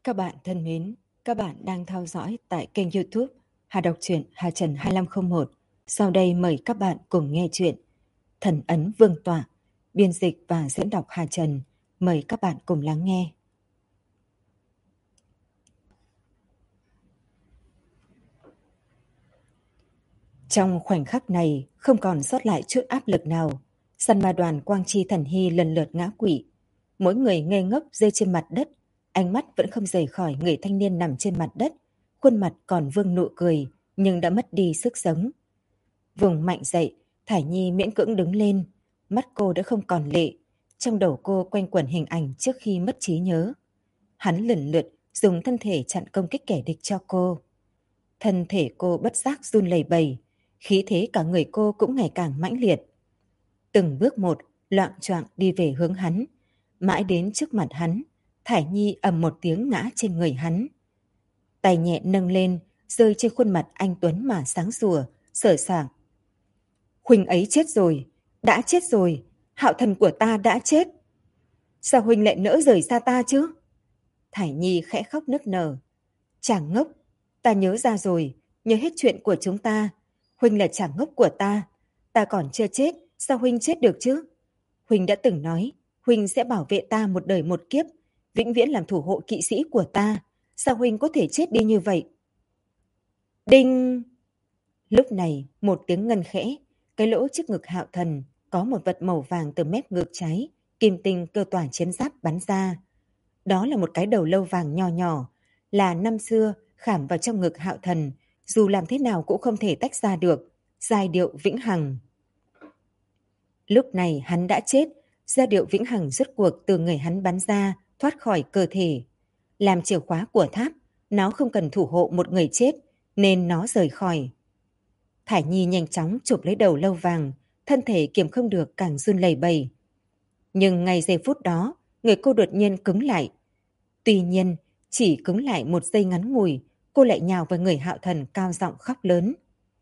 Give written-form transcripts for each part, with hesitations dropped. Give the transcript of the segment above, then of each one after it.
Các bạn thân mến, các bạn đang theo dõi tại kênh YouTube Hà Đọc truyện Hà Trần 2501. Sau đây mời các bạn cùng nghe chuyện Thần ấn Vương tọa, biên dịch và diễn đọc Hà Trần. Mời các bạn cùng lắng nghe. Trong khoảnh khắc này, không còn sót lại chút áp lực nào. Săn ma đoàn Quang Chi Thần Hy lần lượt ngã quỵ. Mỗi người ngây ngốc rơi trên mặt đất, ánh mắt vẫn không rời khỏi người thanh niên nằm trên mặt đất. Khuôn mặt còn vương nụ cười, nhưng đã mất đi sức sống. Vùng mạnh dậy, Thải Nhi miễn cưỡng đứng lên. Mắt cô đã không còn lệ. Trong đầu cô quanh quẩn hình ảnh trước khi mất trí nhớ. Hắn lần lượt dùng thân thể chặn công kích kẻ địch cho cô. Thân thể cô bất giác run lẩy bẩy, khí thế cả người cô cũng ngày càng mãnh liệt. Từng bước một, loạng choạng đi về hướng hắn. Mãi đến trước mặt hắn, Thải Nhi ầm một tiếng ngã trên người hắn. Tay nhẹ nâng lên, rơi trên khuôn mặt anh Tuấn mà sáng sủa, sở sảng. Huynh ấy chết rồi, đã chết rồi, Hạo thần của ta đã chết. Sao huynh lại nỡ rời xa ta chứ? Thải Nhi khẽ khóc nức nở. Chàng ngốc, ta nhớ ra rồi, nhớ hết chuyện của chúng ta. Huynh là chàng ngốc của ta còn chưa chết, sao huynh chết được chứ? Huynh đã từng nói, huynh sẽ bảo vệ ta một đời một kiếp, vĩnh viễn làm thủ hộ kỵ sĩ của ta. Sao huynh có thể chết đi như vậy? Đinh! Lúc này, một tiếng ngân khẽ, cái lỗ trước ngực Hạo thần có một vật màu vàng từ mép ngực trái, kim tinh cơ tỏa chiến giáp bắn ra. Đó là một cái đầu lâu vàng nho nhỏ, là năm xưa khảm vào trong ngực Hạo thần, dù làm thế nào cũng không thể tách ra được, giai điệu vĩnh hằng. Lúc này hắn đã chết, giai điệu vĩnh hằng rốt cuộc từ người hắn bắn ra, thoát khỏi cơ thể. Làm chìa khóa của tháp, nó không cần thủ hộ một người chết, nên nó rời khỏi. Thải Nhi nhanh chóng chụp lấy đầu lâu vàng, thân thể kiềm không được càng run lẩy bẩy. Nhưng ngay giây phút đó, người cô đột nhiên cứng lại. Tuy nhiên, chỉ cứng lại một giây ngắn ngủi, cô lại nhào vào người Hạo thần cao giọng khóc lớn.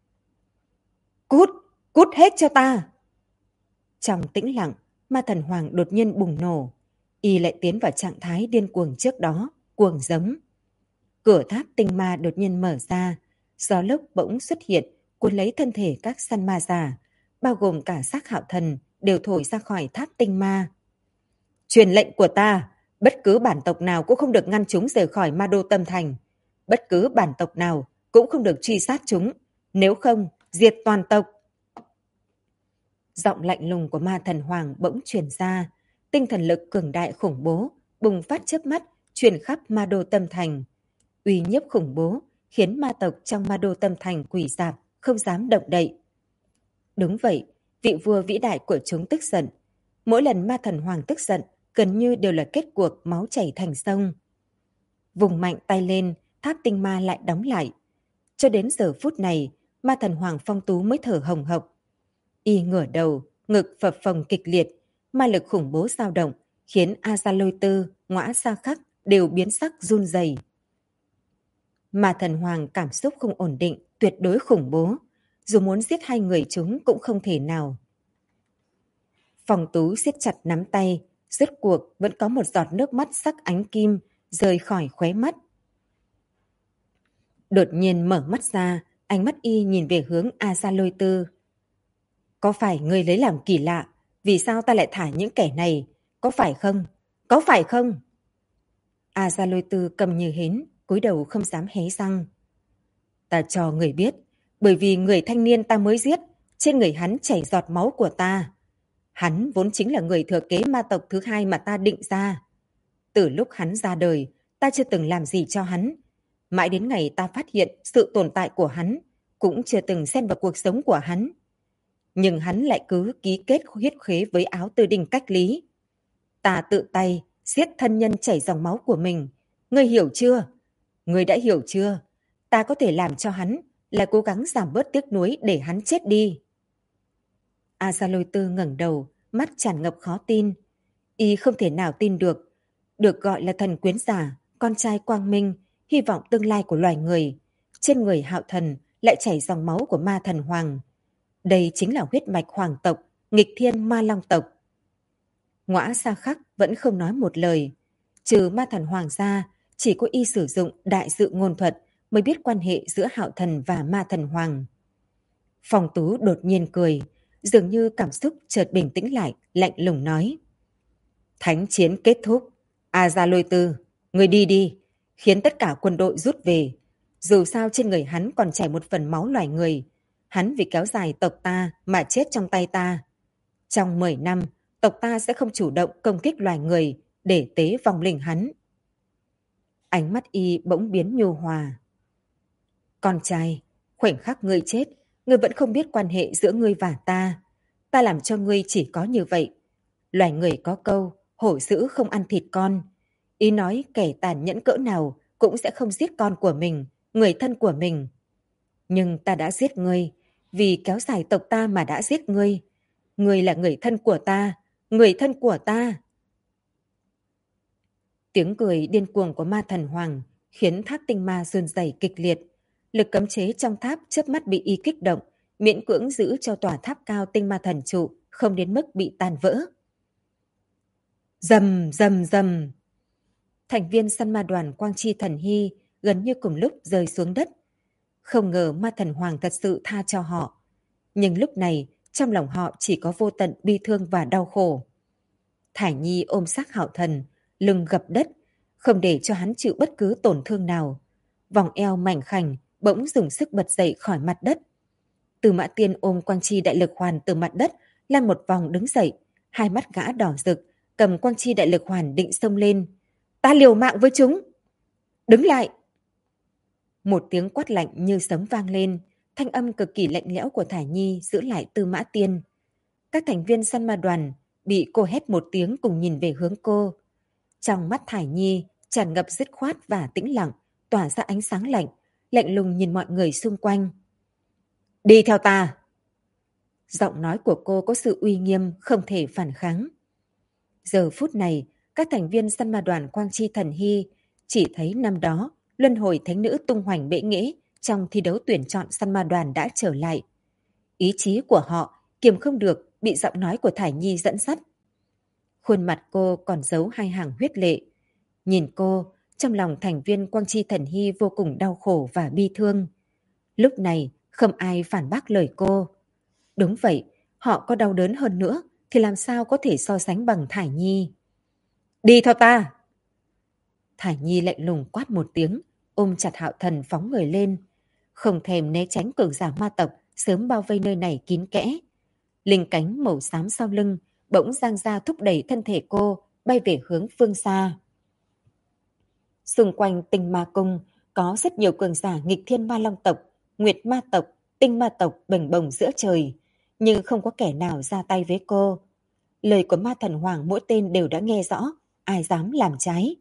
Cút, cút hết cho ta! Trong tĩnh lặng, ma thần hoàng đột nhiên bùng nổ. Y lại tiến vào trạng thái điên cuồng trước đó, cuồng giống. Cửa tháp tinh ma đột nhiên mở ra, gió lốc bỗng xuất hiện, cuốn lấy thân thể các săn ma giả, bao gồm cả xác Hạo thần, đều thổi ra khỏi tháp tinh ma. Truyền lệnh của ta, bất cứ bản tộc nào cũng không được ngăn chúng rời khỏi Ma Đô Tâm Thành. Bất cứ bản tộc nào cũng không được truy sát chúng, nếu không, diệt toàn tộc. Giọng lạnh lùng của ma thần hoàng bỗng truyền ra, tinh thần lực cường đại khủng bố, bùng phát chớp mắt, truyền khắp Ma Đô Tâm Thành. Uy nhiếp khủng bố, khiến ma tộc trong Ma Đô Tâm Thành quỳ rạp, không dám động đậy. Đúng vậy, vị vua vĩ đại của chúng tức giận. Mỗi lần ma thần hoàng tức giận, gần như đều là kết cuộc máu chảy thành sông. Vùng mạnh tay lên, tháp tinh ma lại đóng lại. Cho đến giờ phút này, ma thần hoàng phong tú mới thở hồng hộc. Y ngửa đầu, ngực phập phồng kịch liệt, ma lực khủng bố dao động, khiến A Gia Lôi Tư, Ngõa Sa Khắc đều biến sắc run rẩy. Ma thần hoàng cảm xúc không ổn định, tuyệt đối khủng bố. Dù muốn giết hai người chúng cũng không thể nào. Phong tú siết chặt nắm tay, rốt cuộc vẫn có một giọt nước mắt sắc ánh kim rơi khỏi khóe mắt. Đột nhiên mở mắt ra, ánh mắt y nhìn về hướng A Gia Lôi Tư. Có phải ngươi lấy làm kỳ lạ, vì sao ta lại thả những kẻ này, có phải không? Có phải không? A Gia Lôi Tư câm như hến, cúi đầu không dám hé răng. Ta cho người biết, bởi vì người thanh niên ta mới giết, trên người hắn chảy giọt máu của ta. Hắn vốn chính là người thừa kế ma tộc thứ hai mà ta định ra. Từ lúc hắn ra đời, ta chưa từng làm gì cho hắn. Mãi đến ngày ta phát hiện sự tồn tại của hắn, cũng chưa từng xen vào cuộc sống của hắn. Nhưng hắn lại cứ ký kết huyết khế với Áo Tư Đinh cách lý. Ta tự tay giết thân nhân chảy dòng máu của mình. Ngươi hiểu chưa? Ngươi đã hiểu chưa? Ta có thể làm cho hắn là cố gắng giảm bớt tiếc nuối để hắn chết đi. A Gia Lôi Tư ngẩng đầu, mắt tràn ngập khó tin. Y không thể nào tin được. Được gọi là thần quyến giả, con trai quang minh, hy vọng tương lai của loài người. Trên người Hạo thần lại chảy dòng máu của ma thần hoàng. Đây chính là huyết mạch hoàng tộc, nghịch thiên ma long tộc. Ngõa Sa Khắc vẫn không nói một lời. Trừ ma thần hoàng ra, chỉ có y sử dụng đại dự ngôn thuật mới biết quan hệ giữa Hạo Thần và Ma Thần Hoàng. Phong Tú đột nhiên cười, dường như cảm xúc chợt bình tĩnh lại, lạnh lùng nói. Thánh chiến kết thúc. A Gia Lôi Tư, người đi đi, khiến tất cả quân đội rút về. Dù sao trên người hắn còn chảy một phần máu loài người. Hắn vì kéo dài tộc ta mà chết trong tay ta. Trong 10 năm, tộc ta sẽ không chủ động công kích loài người để tế vong linh hắn. Ánh mắt y bỗng biến nhu hòa. Con trai, khoảnh khắc ngươi chết, ngươi vẫn không biết quan hệ giữa ngươi và ta. Ta làm cho ngươi chỉ có như vậy. Loài người có câu, hổ dữ không ăn thịt con. Ý nói kẻ tàn nhẫn cỡ nào cũng sẽ không giết con của mình, người thân của mình. Nhưng ta đã giết ngươi, vì kéo dài tộc ta mà đã giết ngươi. Ngươi là người thân của ta, người thân của ta. Tiếng cười điên cuồng của Ma Thần Hoàng khiến tháp tinh ma run rẩy kịch liệt. Lực cấm chế trong tháp chớp mắt bị y kích động, miễn cưỡng giữ cho tòa tháp cao tinh ma thần trụ không đến mức bị tan vỡ. Rầm rầm rầm. Thành viên săn ma đoàn Quang Chi Thần Hy gần như cùng lúc rơi xuống đất. Không ngờ Ma Thần Hoàng thật sự tha cho họ. Nhưng lúc này, trong lòng họ chỉ có vô tận bi thương và đau khổ. Thải Nhi ôm xác Hạo Thần, lưng gập đất, không để cho hắn chịu bất cứ tổn thương nào. Vòng eo mảnh khảnh bỗng dùng sức bật dậy khỏi mặt đất. Từ Mã Tiên ôm Quang Chi Đại Lực Hoàn từ mặt đất, lăn một vòng đứng dậy, hai mắt gã đỏ rực, cầm Quang Chi Đại Lực Hoàn định xông lên. Ta liều mạng với chúng! Đứng lại! Một tiếng quát lạnh như sấm vang lên, thanh âm cực kỳ lạnh lẽo của Thải Nhi giữ lại Tư Mã Tiên. Các thành viên săn ma đoàn bị cô hét một tiếng cùng nhìn về hướng cô. Trong mắt Thải Nhi tràn ngập dứt khoát và tĩnh lặng, tỏa ra ánh sáng lạnh, lạnh lùng nhìn mọi người xung quanh. Đi theo ta! Giọng nói của cô có sự uy nghiêm không thể phản kháng. Giờ phút này, các thành viên săn ma đoàn Quang Chi Thần Hy chỉ thấy năm đó luân hồi thánh nữ tung hoành bệ nghệ trong thi đấu tuyển chọn săn ma đoàn đã trở lại. Ý chí của họ kiềm không được bị giọng nói của Thải Nhi dẫn dắt. Khuôn mặt cô còn giấu hai hàng huyết lệ. Nhìn cô, trong lòng thành viên Quang Chi Thần Hy vô cùng đau khổ và bi thương. Lúc này, không ai phản bác lời cô. Đúng vậy, họ có đau đớn hơn nữa thì làm sao có thể so sánh bằng Thải Nhi. Đi theo ta! Thải Nhi lạnh lùng quát một tiếng, ôm chặt Hạo Thần phóng người lên. Không thèm né tránh cường giả ma tộc sớm bao vây nơi này kín kẽ. Linh cánh màu xám sau lưng bỗng giang ra thúc đẩy thân thể cô bay về hướng phương xa. Xung quanh Tinh Ma Cung có rất nhiều cường giả nghịch thiên ma long tộc, nguyệt ma tộc, tinh ma tộc bềnh bồng giữa trời, nhưng không có kẻ nào ra tay với cô. Lời của Ma Thần Hoàng mỗi tên đều đã nghe rõ, ai dám làm trái.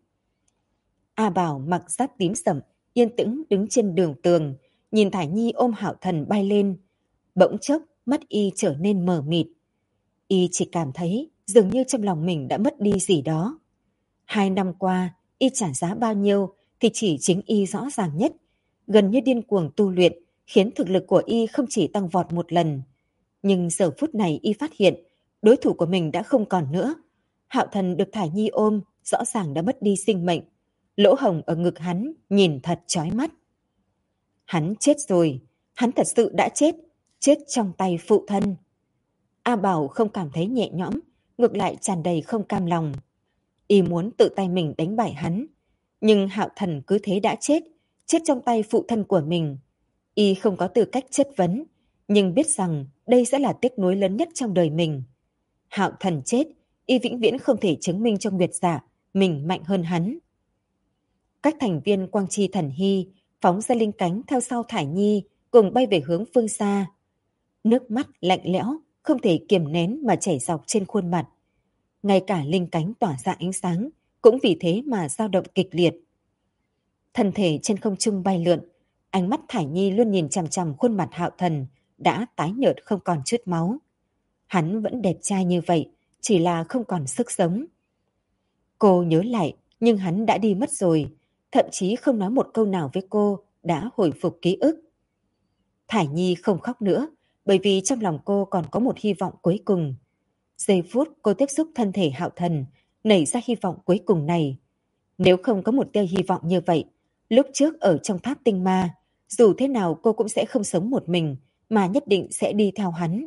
A Bảo mặc giáp tím sẫm, yên tĩnh đứng trên đường tường, nhìn Thải Nhi ôm Hạo Thần bay lên. Bỗng chốc, mắt y trở nên mờ mịt. Y chỉ cảm thấy dường như trong lòng mình đã mất đi gì đó. 2 năm qua, y trả giá bao nhiêu thì chỉ chính y rõ ràng nhất. Gần như điên cuồng tu luyện, khiến thực lực của y không chỉ tăng vọt một lần. Nhưng giờ phút này y phát hiện, đối thủ của mình đã không còn nữa. Hạo Thần được Thải Nhi ôm, rõ ràng đã mất đi sinh mệnh. Lỗ hổng ở ngực hắn nhìn thật chói mắt. Hắn chết rồi, hắn thật sự đã chết, chết trong tay phụ thân. A Bảo không cảm thấy nhẹ nhõm, ngược lại tràn đầy không cam lòng. Y muốn tự tay mình đánh bại hắn, nhưng Hạo Thần cứ thế đã chết, chết trong tay phụ thân của mình. Y không có tư cách chất vấn, nhưng biết rằng đây sẽ là tiếc nuối lớn nhất trong đời mình. Hạo Thần chết, y vĩnh viễn không thể chứng minh cho Nguyệt Giả mình mạnh hơn hắn. Các thành viên Quang Chi Thần Hy phóng ra linh cánh theo sau Thải Nhi cùng bay về hướng phương xa. Nước mắt lạnh lẽo không thể kiềm nén mà chảy dọc trên khuôn mặt. Ngay cả linh cánh tỏa ra ánh sáng cũng vì thế mà dao động kịch liệt. Thân thể trên không trung bay lượn, ánh mắt Thải Nhi luôn nhìn chằm chằm khuôn mặt Hạo Thần đã tái nhợt không còn chút máu. Hắn vẫn đẹp trai như vậy, chỉ là không còn sức sống. Cô nhớ lại, nhưng hắn đã đi mất rồi, thậm chí không nói một câu nào với cô, đã hồi phục ký ức. Thải Nhi không khóc nữa, bởi vì trong lòng cô còn có một hy vọng cuối cùng. Giây phút cô tiếp xúc thân thể Hạo Thần, nảy ra hy vọng cuối cùng này. Nếu không có một tia hy vọng như vậy, lúc trước ở trong tháp tinh ma, dù thế nào cô cũng sẽ không sống một mình, mà nhất định sẽ đi theo hắn.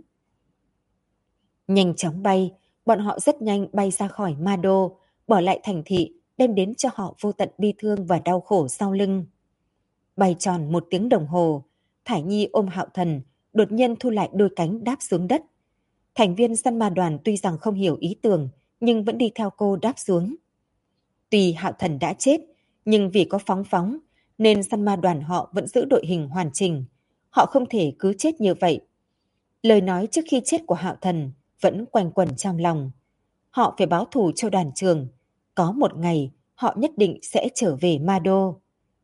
Nhanh chóng bay, bọn họ rất nhanh bay ra khỏi Ma Đô, bỏ lại thành thị, đem đến cho họ vô tận bi thương và đau khổ sau lưng. Bay tròn 1 tiếng đồng hồ, Thải Nhi ôm Hạo Thần, đột nhiên thu lại đôi cánh đáp xuống đất. Thành viên săn ma đoàn tuy rằng không hiểu ý tưởng, nhưng vẫn đi theo cô đáp xuống. Tuy Hạo Thần đã chết, nhưng vì có phóng phóng, nên săn ma đoàn họ vẫn giữ đội hình hoàn chỉnh. Họ không thể cứ chết như vậy. Lời nói trước khi chết của Hạo Thần vẫn quanh quẩn trong lòng. Họ phải báo thù cho đoàn trường. Có một ngày, họ nhất định sẽ trở về Ma Đô.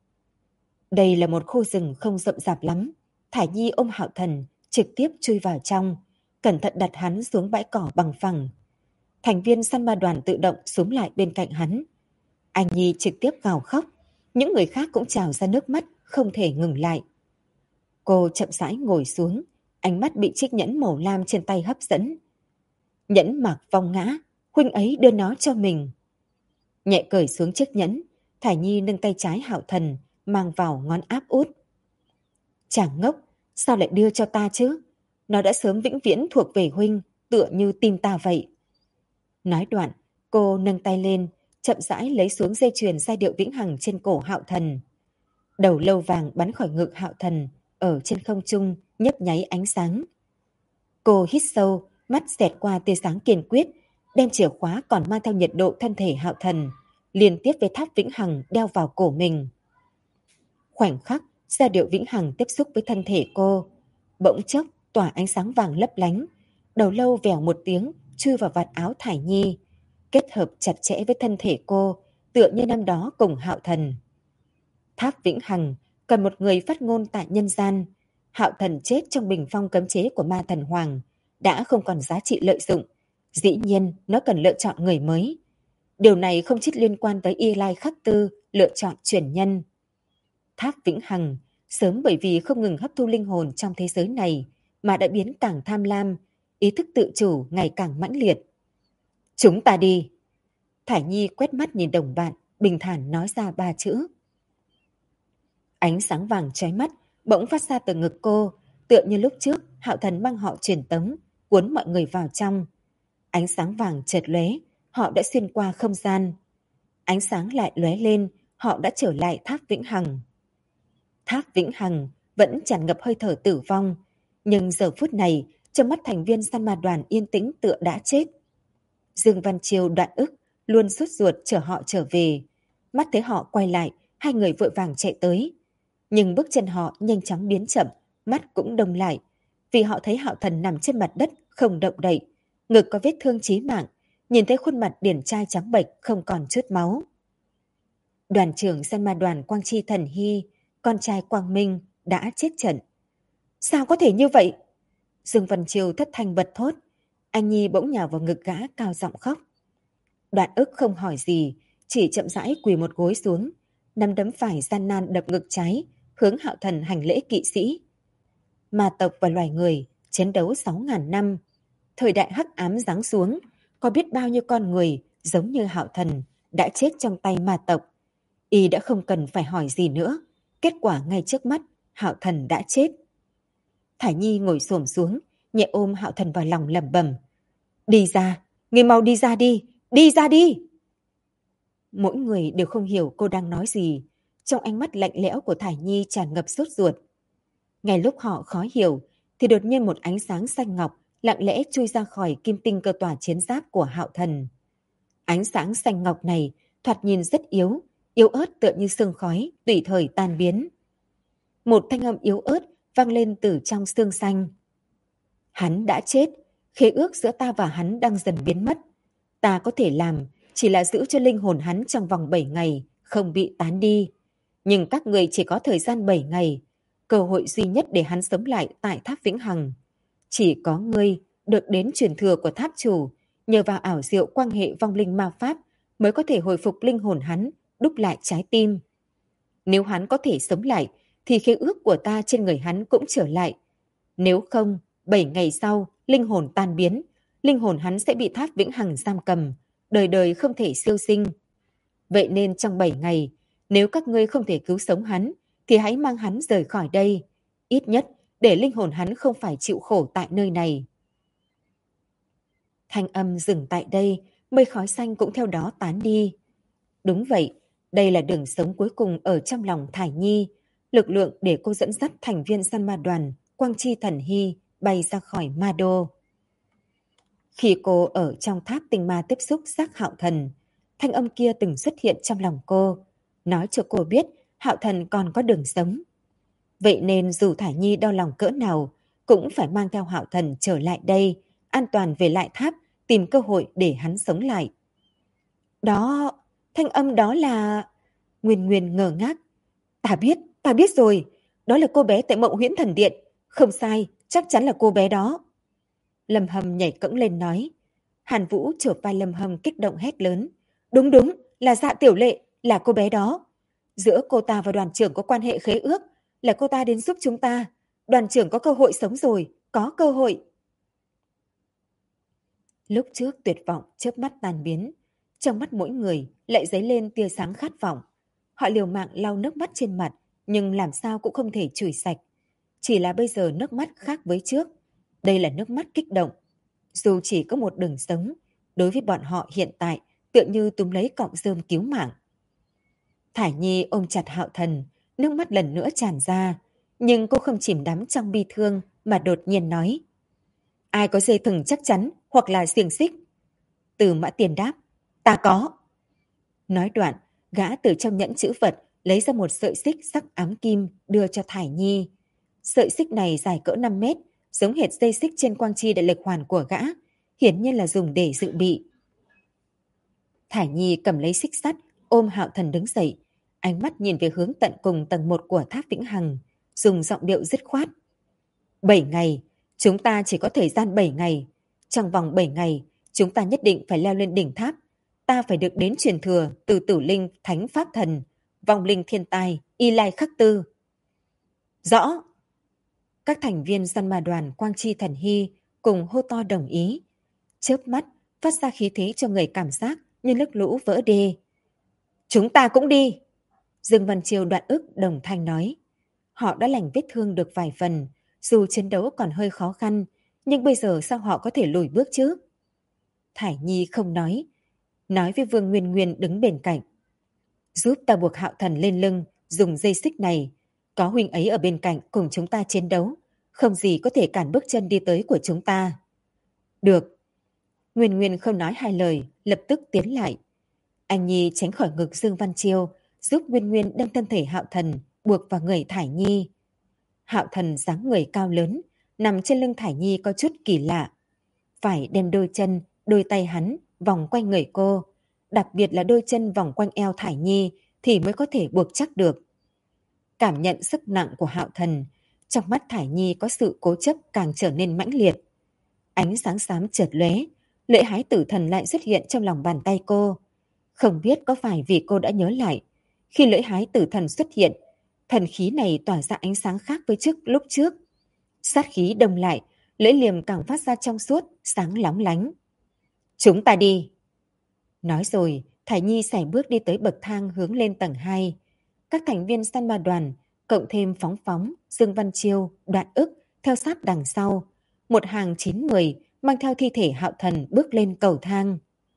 Đây là một khu rừng không rậm rạp lắm. Thải Nhi ôm Hạo Thần, trực tiếp chui vào trong, cẩn thận đặt hắn xuống bãi cỏ bằng phẳng. Thành viên săn ma đoàn tự động xúm lại bên cạnh hắn. Anh Nhi trực tiếp gào khóc. Những người khác cũng trào ra nước mắt, không thể ngừng lại. Cô chậm rãi ngồi xuống, ánh mắt bị chiếc nhẫn màu lam trên tay hấp dẫn. Nhẫn Mạc Vong ngã, huynh ấy đưa nó cho mình. Nhẹ cởi xuống chiếc nhẫn, Thải Nhi nâng tay trái Hạo Thần, mang vào ngón áp út. Chàng ngốc, sao lại đưa cho ta chứ? Nó đã sớm vĩnh viễn thuộc về huynh, tựa như tim ta vậy. Nói đoạn, cô nâng tay lên, chậm rãi lấy xuống dây chuyền giai điệu vĩnh hằng trên cổ Hạo Thần. Đầu lâu vàng bắn khỏi ngực Hạo Thần, ở trên không trung nhấp nháy ánh sáng. Cô hít sâu, mắt xẹt qua tia sáng kiên quyết, đem chìa khóa còn mang theo nhiệt độ thân thể Hạo Thần, liên tiếp với tháp vĩnh hằng đeo vào cổ mình. Khoảnh khắc, giai điệu vĩnh hằng tiếp xúc với thân thể cô, bỗng chốc tỏa ánh sáng vàng lấp lánh, đầu lâu vèo một tiếng chui vào vạt áo Thải Nhi, kết hợp chặt chẽ với thân thể cô, tựa như năm đó cùng Hạo Thần. Tháp vĩnh hằng cần một người phát ngôn tại nhân gian. Hạo Thần chết trong bình phong cấm chế của Ma Thần Hoàng đã không còn giá trị lợi dụng, dĩ nhiên nó cần lựa chọn người mới. Điều này không chỉ liên quan tới Y Lai Khắc Tư lựa chọn truyền nhân. Tháp vĩnh hằng sớm bởi vì không ngừng hấp thu linh hồn trong thế giới này mà đã biến càng tham lam, ý thức tự chủ ngày càng mãnh liệt. Chúng ta đi. Thải Nhi quét mắt nhìn đồng bạn, bình thản nói ra 3 chữ. Ánh sáng vàng chói mắt bỗng phát ra từ ngực cô, tựa như lúc trước Hạo Thần mang họ truyền tống, cuốn mọi người vào trong. Ánh sáng vàng chợt lóe, họ đã xuyên qua không gian. Ánh sáng lại lóe lên, họ đã trở lại tháp vĩnh hằng. Tháp vĩnh hằng vẫn tràn ngập hơi thở tử vong, nhưng giờ phút này, trong mắt thành viên săn ma đoàn yên tĩnh tựa đã chết. Dương Văn Chiêu Đoạn Ức luôn sốt ruột chở họ trở về. Mắt thấy họ quay lại, hai người vội vàng chạy tới. Nhưng bước chân họ nhanh chóng biến chậm, mắt cũng đông lại, vì họ thấy Hạo Thần nằm trên mặt đất không động đậy, ngực có vết thương chí mạng, nhìn thấy khuôn mặt điển trai trắng bệch không còn chút máu. Đoàn trưởng săn ma đoàn Quang Chi Thần Hy, con trai Quang Minh, đã chết trận. Sao có thể như vậy? Dương Văn Chiêu thất thanh bật thốt. Anh Nhi bỗng nhào vào ngực gã cao giọng khóc. Đoạn Ức không hỏi gì, chỉ chậm rãi quỳ một gối xuống, nắm đấm phải gian nan đập ngực trái, hướng Hạo Thần hành lễ kỵ sĩ. Ma tộc và loài người chiến đấu 6.000 năm, thời đại hắc ám giáng xuống, có biết bao nhiêu con người giống như Hạo Thần đã chết trong tay ma tộc. Y đã không cần phải hỏi gì nữa, kết quả ngay trước mắt, Hạo Thần đã chết. Thải Nhi ngồi xổm xuống, nhẹ ôm Hạo Thần vào lòng lẩm bẩm: "Đi ra, ngươi mau đi ra đi ra đi!" Mỗi người đều không hiểu cô đang nói gì, trong ánh mắt lạnh lẽo của Thải Nhi tràn ngập sốt ruột. Ngay lúc họ khó hiểu, thì đột nhiên một ánh sáng xanh ngọc lặng lẽ chui ra khỏi kim tinh cơ tòa chiến giáp của Hạo Thần. Ánh sáng xanh ngọc này thoạt nhìn rất yếu, yếu ớt tựa như sương khói, tùy thời tan biến. Một thanh âm yếu ớt vang lên từ trong xương xanh. Hắn đã chết, khế ước giữa ta và hắn đang dần biến mất. Ta có thể làm chỉ là giữ cho linh hồn hắn trong vòng 7 ngày, không bị tán đi. Nhưng các người chỉ có thời gian 7 ngày, cơ hội duy nhất để hắn sống lại tại tháp vĩnh hằng. Chỉ có ngươi được đến truyền thừa của tháp chủ, nhờ vào ảo diệu quan hệ vong linh ma pháp mới có thể hồi phục linh hồn hắn, đúc lại trái tim. Nếu hắn có thể sống lại, thì khế ước của ta trên người hắn cũng trở lại. Nếu không, 7 ngày sau, linh hồn tan biến, linh hồn hắn sẽ bị tháp vĩnh hằng giam cầm, đời đời không thể siêu sinh. Vậy nên trong 7 ngày, nếu các ngươi không thể cứu sống hắn, thì hãy mang hắn rời khỏi đây. Ít nhất, để linh hồn hắn không phải chịu khổ tại nơi này. Thanh âm dừng tại đây, mây khói xanh cũng theo đó tán đi. Đúng vậy, đây là đường sống cuối cùng ở trong lòng Thải Nhi, lực lượng để cô dẫn dắt thành viên săn ma đoàn Quang Chi Thần Hy bay ra khỏi ma đô. Khi cô ở trong tháp tinh ma tiếp xúc xác Hạo Thần, thanh âm kia từng xuất hiện trong lòng cô, nói cho cô biết Hạo Thần còn có đường sống. Vậy nên dù Thải Nhi đau lòng cỡ nào, cũng phải mang theo Hạo Thần trở lại đây, an toàn về lại tháp, tìm cơ hội để hắn sống lại. Đó, thanh âm đó là... Nguyên Nguyên ngờ ngác. Ta biết rồi. Đó là cô bé tại Mộng Huyễn Thần Điện. Không sai, chắc chắn là cô bé đó. Lâm Hâm nhảy cẫng lên nói. Hàn Vũ chộp vai Lâm Hâm kích động hét lớn. Đúng, là Dạ Tiểu Lệ, là cô bé đó. Giữa cô ta và đoàn trưởng có quan hệ khế ước, là cô ta đến giúp chúng ta. Đoàn trưởng có cơ hội sống rồi, có cơ hội. Lúc trước tuyệt vọng chớp mắt tan biến, trong mắt mỗi người lại dấy lên tia sáng khát vọng. Họ liều mạng lau nước mắt trên mặt, nhưng làm sao cũng không thể chùi sạch. Chỉ là bây giờ nước mắt khác với trước. Đây là nước mắt kích động. Dù chỉ có một đường sống, đối với bọn họ hiện tại tựa như túm lấy cọng rơm cứu mạng. Thải Nhi ôm chặt Hạo Thần, nước mắt lần nữa tràn ra. Nhưng cô không chìm đắm trong bi thương mà đột nhiên nói. Ai có dây thừng chắc chắn hoặc là xiềng xích? Từ Mã Tiền đáp. Ta có. Nói đoạn, gã từ trong nhẫn trữ vật lấy ra một sợi xích sắc ám kim đưa cho Thải Nhi. Sợi xích này dài cỡ 5 mét, giống hệt dây xích trên quang chi đại lực hoàn của gã, hiển nhiên là dùng để dự bị. Thải Nhi cầm lấy xích sắt, ôm Hạo Thần đứng dậy, ánh mắt nhìn về hướng tận cùng tầng 1 của tháp Vĩnh Hằng, dùng giọng điệu dứt khoát. 7 ngày, chúng ta chỉ có thời gian 7 ngày. Trong vòng 7 ngày, chúng ta nhất định phải leo lên đỉnh tháp. Ta phải được đến truyền thừa từ Tử Linh Thánh Pháp Thần, Vong Linh Thiên Tai, Y Lai Khắc Tư. Rõ! Các thành viên săn ma đoàn Quang Chi Thần Hy cùng hô to đồng ý. Chớp mắt, phát ra khí thế cho người cảm giác như nước lũ vỡ đê. Chúng ta cũng đi! Dương Văn Chiêu Đoạn Ức đồng thanh nói. Họ đã lành vết thương được vài phần, dù chiến đấu còn hơi khó khăn, nhưng bây giờ sao họ có thể lùi bước chứ? Thải Nhi không nói với Vương Nguyên Nguyên đứng bên cạnh. Giúp ta buộc Hạo Thần lên lưng, dùng dây xích này. Có huynh ấy ở bên cạnh cùng chúng ta chiến đấu, không gì có thể cản bước chân đi tới của chúng ta. Được. Nguyên Nguyên không nói hai lời, lập tức tiến lại. Anh Nhi tránh khỏi ngực Dương Văn Chiêu, giúp Nguyên Nguyên đem thân thể Hạo Thần buộc vào người Thải Nhi. Hạo Thần dáng người cao lớn, nằm trên lưng Thải Nhi có chút kỳ lạ. Phải đem đôi chân, đôi tay hắn vòng quanh người cô, đặc biệt là đôi chân vòng quanh eo Thải Nhi thì mới có thể buộc chắc được. Cảm nhận sức nặng của Hạo Thần, trong mắt Thải Nhi có sự cố chấp càng trở nên mãnh liệt. Ánh sáng xám chợt lóe, Lễ Hái Tử Thần lại xuất hiện trong lòng bàn tay cô. Không biết có phải vì cô đã nhớ lại, khi Lễ Hái Tử Thần xuất hiện, thần khí này tỏa ra ánh sáng khác với lúc trước. Sát khí đông lại, lưỡi liềm càng phát ra trong suốt, sáng lóng lánh. Chúng ta đi! Nói rồi, Thải Nhi sải bước đi tới bậc thang hướng lên tầng 2. Các thành viên săn ma đoàn, cộng thêm Phóng Phóng, Dương Văn Chiêu, Đoạn Ức, theo sát đằng sau. Một hàng 9-10 mang theo thi thể Hạo Thần bước lên cầu thang.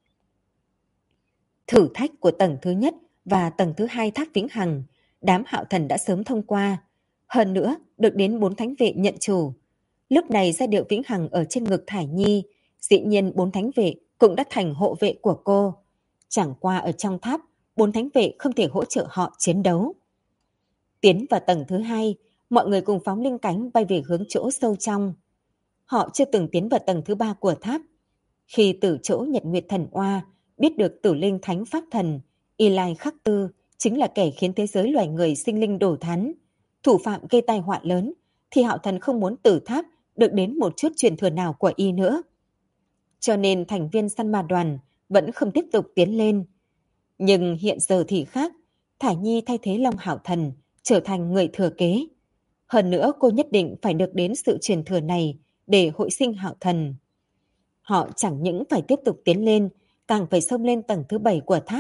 Thử thách của tầng thứ nhất và tầng thứ 2 tháp Vĩnh Hằng, đám Hạo Thần đã sớm thông qua. Hơn nữa, được đến 4 thánh vệ nhận chủ. Lúc này giai điệu Vĩnh Hằng ở trên ngực Thải Nhi, dĩ nhiên 4 thánh vệ cũng đã thành hộ vệ của cô. Chẳng qua ở trong tháp, 4 thánh vệ không thể hỗ trợ họ chiến đấu. Tiến vào tầng thứ 2, mọi người cùng phóng linh cánh bay về hướng chỗ sâu trong. Họ chưa từng tiến vào tầng thứ 3 của tháp. Khi từ chỗ Nhật Nguyệt Thần Oa biết được Tử Linh Thánh Pháp Thần, Y Lai Khắc Tư chính là kẻ khiến thế giới loài người sinh linh đổ thán, thủ phạm gây tai họa lớn, thì Hạo Thần không muốn Tử Tháp được đến một chút truyền thừa nào của y nữa. Cho nên thành viên săn ma đoàn vẫn không tiếp tục tiến lên. Nhưng hiện giờ thì khác, Thải Nhi thay thế Long Hạo Thần trở thành người thừa kế. Hơn nữa cô nhất định phải được đến sự truyền thừa này để hội sinh Hạo Thần. Họ chẳng những phải tiếp tục tiến lên, càng phải xông lên tầng thứ 7 của tháp,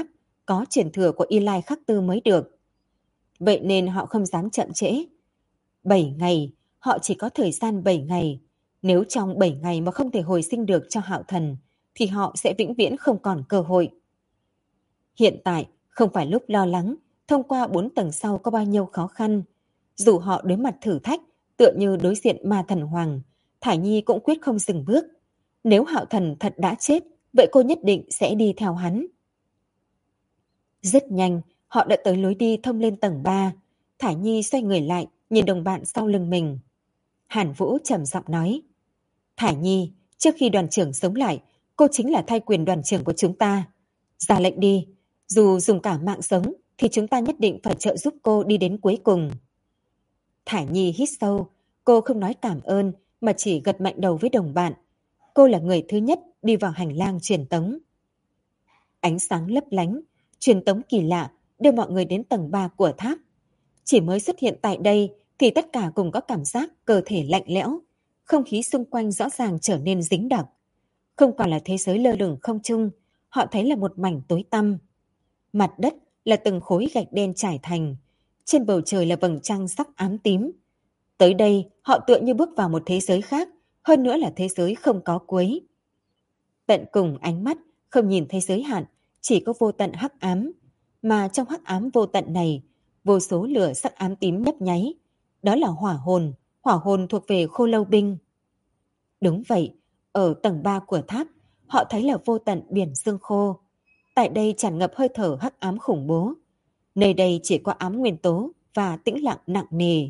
có truyền thừa của Y Lai Khắc Tư mới được. Vậy nên họ không dám chậm trễ. 7 ngày, họ chỉ có thời gian 7 ngày. Nếu trong 7 ngày mà không thể hồi sinh được cho Hạo Thần, thì họ sẽ vĩnh viễn không còn cơ hội. Hiện tại không phải lúc lo lắng thông qua 4 tầng sau có bao nhiêu khó khăn. Dù họ đối mặt thử thách tựa như đối diện ma thần hoàng, Thải Nhi cũng quyết không dừng bước. Nếu Hạo Thần thật đã chết, vậy cô nhất định sẽ đi theo hắn. Rất nhanh, họ đã tới lối đi thông lên tầng 3. Thải Nhi xoay người lại, nhìn đồng bạn sau lưng mình. Hàn Vũ trầm giọng nói, Thải Nhi, trước khi đoàn trưởng sống lại, cô chính là thay quyền đoàn trưởng của chúng ta. Ra lệnh đi, dù dùng cả mạng sống, thì chúng ta nhất định phải trợ giúp cô đi đến cuối cùng. Thải Nhi hít sâu, cô không nói cảm ơn, mà chỉ gật mạnh đầu với đồng bạn. Cô là người thứ nhất đi vào hành lang truyền tống. Ánh sáng lấp lánh, truyền tống kỳ lạ đưa mọi người đến tầng 3 của tháp. Chỉ mới xuất hiện tại đây thì tất cả cùng có cảm giác cơ thể lạnh lẽo, không khí xung quanh rõ ràng trở nên dính đặc. Không còn là thế giới lơ lửng không trung, họ thấy là một mảnh tối tăm. Mặt đất là từng khối gạch đen trải thành, trên bầu trời là vầng trăng sắc ám tím. Tới đây họ tựa như bước vào một thế giới khác, hơn nữa là thế giới không có cuối. Tận cùng ánh mắt không nhìn thấy giới hạn, chỉ có vô tận hắc ám, mà trong hắc ám vô tận này, vô số lửa sắc ám tím nhấp nháy. Đó là hỏa hồn thuộc về Khô Lâu binh. Đúng vậy, ở tầng 3 của tháp, họ thấy là vô tận biển sương khô. Tại đây tràn ngập hơi thở hắc ám khủng bố. Nơi đây chỉ có ám nguyên tố và tĩnh lặng nặng nề.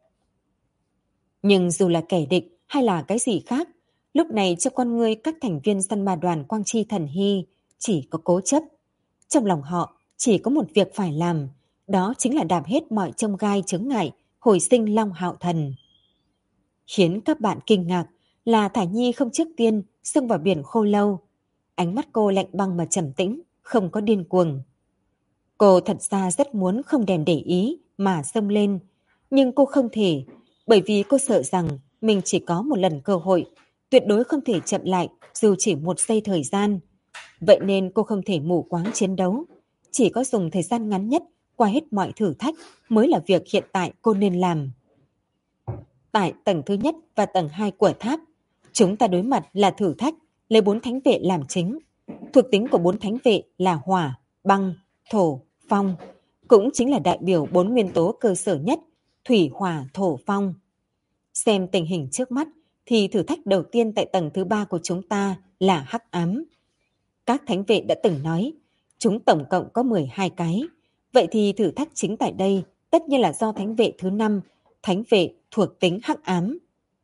Nhưng dù là kẻ địch hay là cái gì khác, lúc này trong con ngươi các thành viên săn ma đoàn Quang Chi Thần Hy chỉ có cố chấp. Trong lòng họ chỉ có một việc phải làm, đó chính là đạp hết mọi chông gai chướng ngại, hồi sinh Long Hạo Thần. Khiến các bạn kinh ngạc là Thải Nhi không trước tiên xông vào biển Khô Lâu. Ánh mắt cô lạnh băng mà trầm tĩnh, không có điên cuồng. Cô thật ra rất muốn không thèm để ý mà xông lên, nhưng cô không thể, bởi vì cô sợ rằng mình chỉ có một lần cơ hội, tuyệt đối không thể chậm lại dù chỉ một giây thời gian. Vậy nên cô không thể mù quáng chiến đấu, chỉ có dùng thời gian ngắn nhất qua hết mọi thử thách mới là việc hiện tại cô nên làm. Tại tầng thứ nhất và tầng 2 của tháp, chúng ta đối mặt là thử thách lấy 4 thánh vệ làm chính. Thuộc tính của 4 thánh vệ là hỏa, băng, thổ, phong, cũng chính là đại biểu 4 nguyên tố cơ sở nhất, thủy, hỏa, thổ, phong. Xem tình hình trước mắt thì thử thách đầu tiên tại tầng thứ 3 của chúng ta là hắc ám. Các thánh vệ đã từng nói, chúng tổng cộng có 12 cái. Vậy thì thử thách chính tại đây tất nhiên là do thánh vệ thứ 5, thánh vệ thuộc tính hắc ám.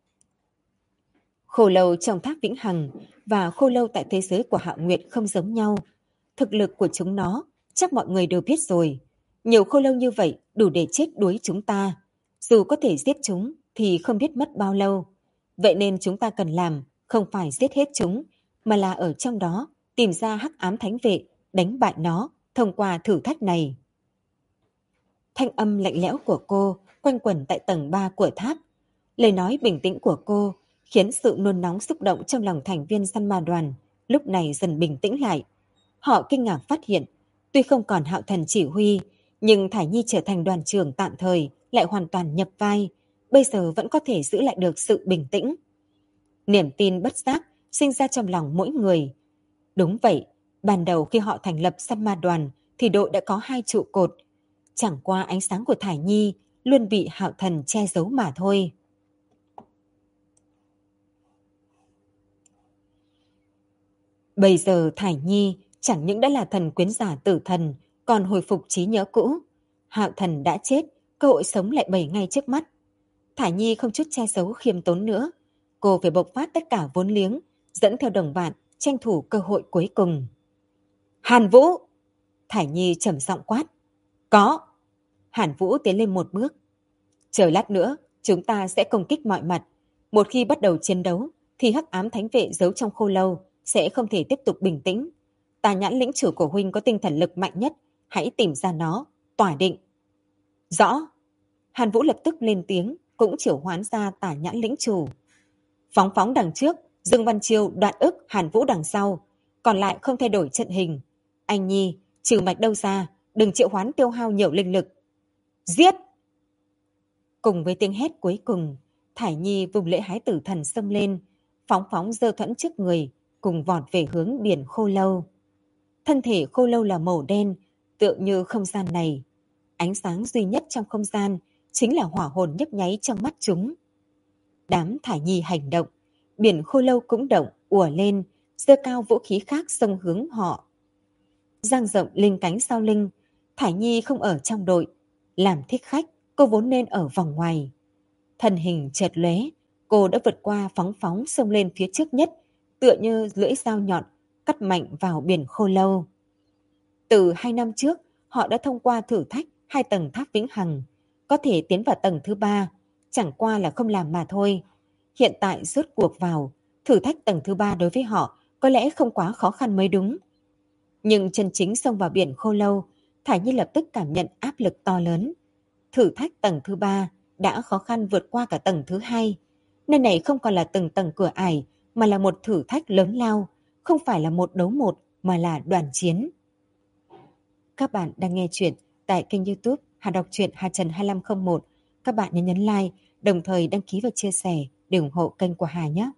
Khô Lâu trong tháp vĩnh hằng và Khô Lâu tại thế giới của Hạo Nguyệt không giống nhau. Thực lực của chúng nó chắc mọi người đều biết rồi. Nhiều Khô Lâu như vậy đủ để chết đuối chúng ta. Dù có thể giết chúng thì không biết mất bao lâu. Vậy nên chúng ta cần làm không phải giết hết chúng, mà là ở trong đó tìm ra hắc ám thánh vệ, đánh bại nó thông qua thử thách này. Thanh âm lạnh lẽo của cô quanh quẩn tại tầng 3 của tháp. Lời nói bình tĩnh của cô khiến sự nôn nóng xúc động trong lòng thành viên săn ma đoàn lúc này dần bình tĩnh lại. Họ kinh ngạc phát hiện, tuy không còn Hạo Thần chỉ huy, nhưng Thải Nhi trở thành đoàn trưởng tạm thời lại hoàn toàn nhập vai, bây giờ vẫn có thể giữ lại được sự bình tĩnh. Niềm tin bất giác sinh ra trong lòng mỗi người. Đúng vậy, ban đầu khi họ thành lập săn ma đoàn thì đội đã có 2 trụ cột. Chẳng qua ánh sáng của Thải Nhi luôn bị Hạo Thần che giấu mà thôi. Bây giờ Thải Nhi chẳng những đã là thần quyến giả tử thần, còn hồi phục trí nhớ cũ. Hạo Thần đã chết, cơ hội sống lại bày ngay trước mắt. Thải Nhi không chút che giấu khiêm tốn nữa. Cô phải bộc phát tất cả vốn liếng, dẫn theo đồng bạn, tranh thủ cơ hội cuối cùng. Hàn Vũ! Thải Nhi trầm giọng quát. Có! Hàn Vũ tiến lên một bước. Chờ lát nữa, chúng ta sẽ công kích mọi mặt. Một khi bắt đầu chiến đấu, thì hắc ám thánh vệ giấu trong Khô Lâu sẽ không thể tiếp tục bình tĩnh. Tà nhãn lĩnh chủ của huynh có tinh thần lực mạnh nhất, hãy tìm ra nó, tỏa định. Rõ. Hàn Vũ lập tức lên tiếng, cũng triệu hoán ra tà nhãn lĩnh chủ. Phóng phóng đằng trước, Dương Văn Chiêu, Đoạn Ức, Hàn Vũ đằng sau, còn lại không thay đổi trận hình. Anh Nhi, Trừ mạch đâu ra, đừng triệu hoán tiêu hao nhiều linh lực. Giết! Cùng với tiếng hét cuối cùng, Thải Nhi vùng lễ hái tử thần xông lên, phóng phóng giơ thuẫn trước người, cùng vọt về hướng biển khô lâu. Thân thể khô lâu là màu đen, tựa như không gian này. Ánh sáng duy nhất trong không gian chính là hỏa hồn nhấp nháy trong mắt chúng. Đám Thải Nhi hành động, biển khô lâu cũng động, ùa lên, giơ cao vũ khí khác xông hướng họ. Dang rộng linh cánh sau lưng, Thải Nhi không ở trong đội. Làm thích khách, cô vốn nên ở vòng ngoài. Thân hình chợt lóe, cô đã vượt qua phóng phóng xông lên phía trước nhất, tựa như lưỡi dao nhọn, cắt mạnh vào biển khô lâu. Từ 2 năm trước, họ đã thông qua thử thách 2 tầng tháp vĩnh hằng, có thể tiến vào tầng thứ 3, chẳng qua là không làm mà thôi. Hiện tại rốt cuộc vào, thử thách tầng thứ 3 đối với họ có lẽ không quá khó khăn mới đúng. Nhưng chân chính xông vào biển khô lâu, Thải Nhi lập tức cảm nhận áp lực to lớn. Thử thách tầng thứ 3 đã khó khăn vượt qua cả tầng thứ 2. Nơi này không còn là từng tầng cửa ải, mà là một thử thách lớn lao, không phải là một đấu một, mà là đoàn chiến. Các bạn đang nghe chuyện tại kênh YouTube Hà Đọc truyện Hà Trần 2501. Các bạn nhấn like, đồng thời đăng ký và chia sẻ để ủng hộ kênh của Hà nhé.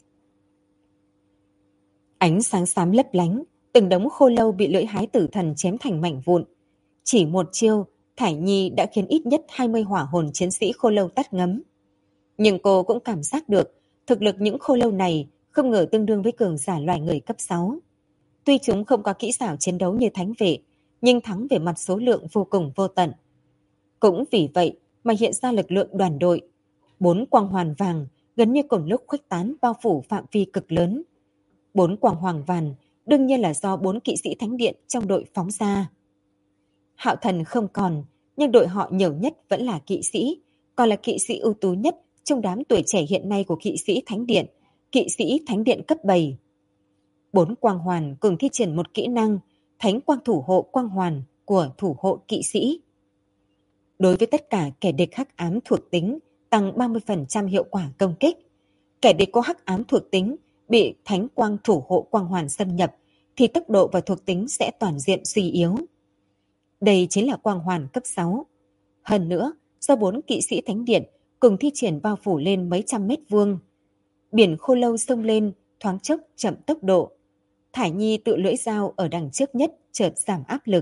Ánh sáng xám lấp lánh, từng đống khô lâu bị lưỡi hái tử thần chém thành mảnh vụn. Chỉ một chiêu, Thải Nhi đã khiến ít nhất 20 hỏa hồn chiến sĩ khô lâu tắt ngấm. Nhưng cô cũng cảm giác được thực lực những khô lâu này không ngờ tương đương với cường giả loài người cấp 6. Tuy chúng không có kỹ xảo chiến đấu như thánh vệ, nhưng thắng về mặt số lượng vô cùng vô tận. Cũng vì vậy mà hiện ra lực lượng đoàn đội. 4 quang hoàn vàng gần như cùng lúc khuếch tán bao phủ phạm vi cực lớn. 4 quang hoàng vàng đương nhiên là do 4 kỵ sĩ thánh điện trong đội phóng ra. Hạo Thần không còn, nhưng đội họ nhiều nhất vẫn là kỵ sĩ, còn là kỵ sĩ ưu tú nhất trong đám tuổi trẻ hiện nay của kỵ sĩ thánh điện cấp 7. 4 quang hoàn cùng thi triển một kỹ năng Thánh quang thủ hộ quang hoàn của thủ hộ kỵ sĩ. Đối với tất cả kẻ địch hắc ám thuộc tính, tăng 30% hiệu quả công kích. Kẻ địch có hắc ám thuộc tính bị Thánh quang thủ hộ quang hoàn xâm nhập thì tốc độ và thuộc tính sẽ toàn diện suy yếu. Đây chính là quang hoàn cấp 6. Hơn nữa, do 4 kỵ sĩ thánh điện cùng thi triển bao phủ lên mấy trăm mét vuông, biển khô lâu xông lên, thoáng chốc chậm tốc độ. Thải Nhi tự lưỡi dao ở đằng trước nhất chợt giảm áp lực.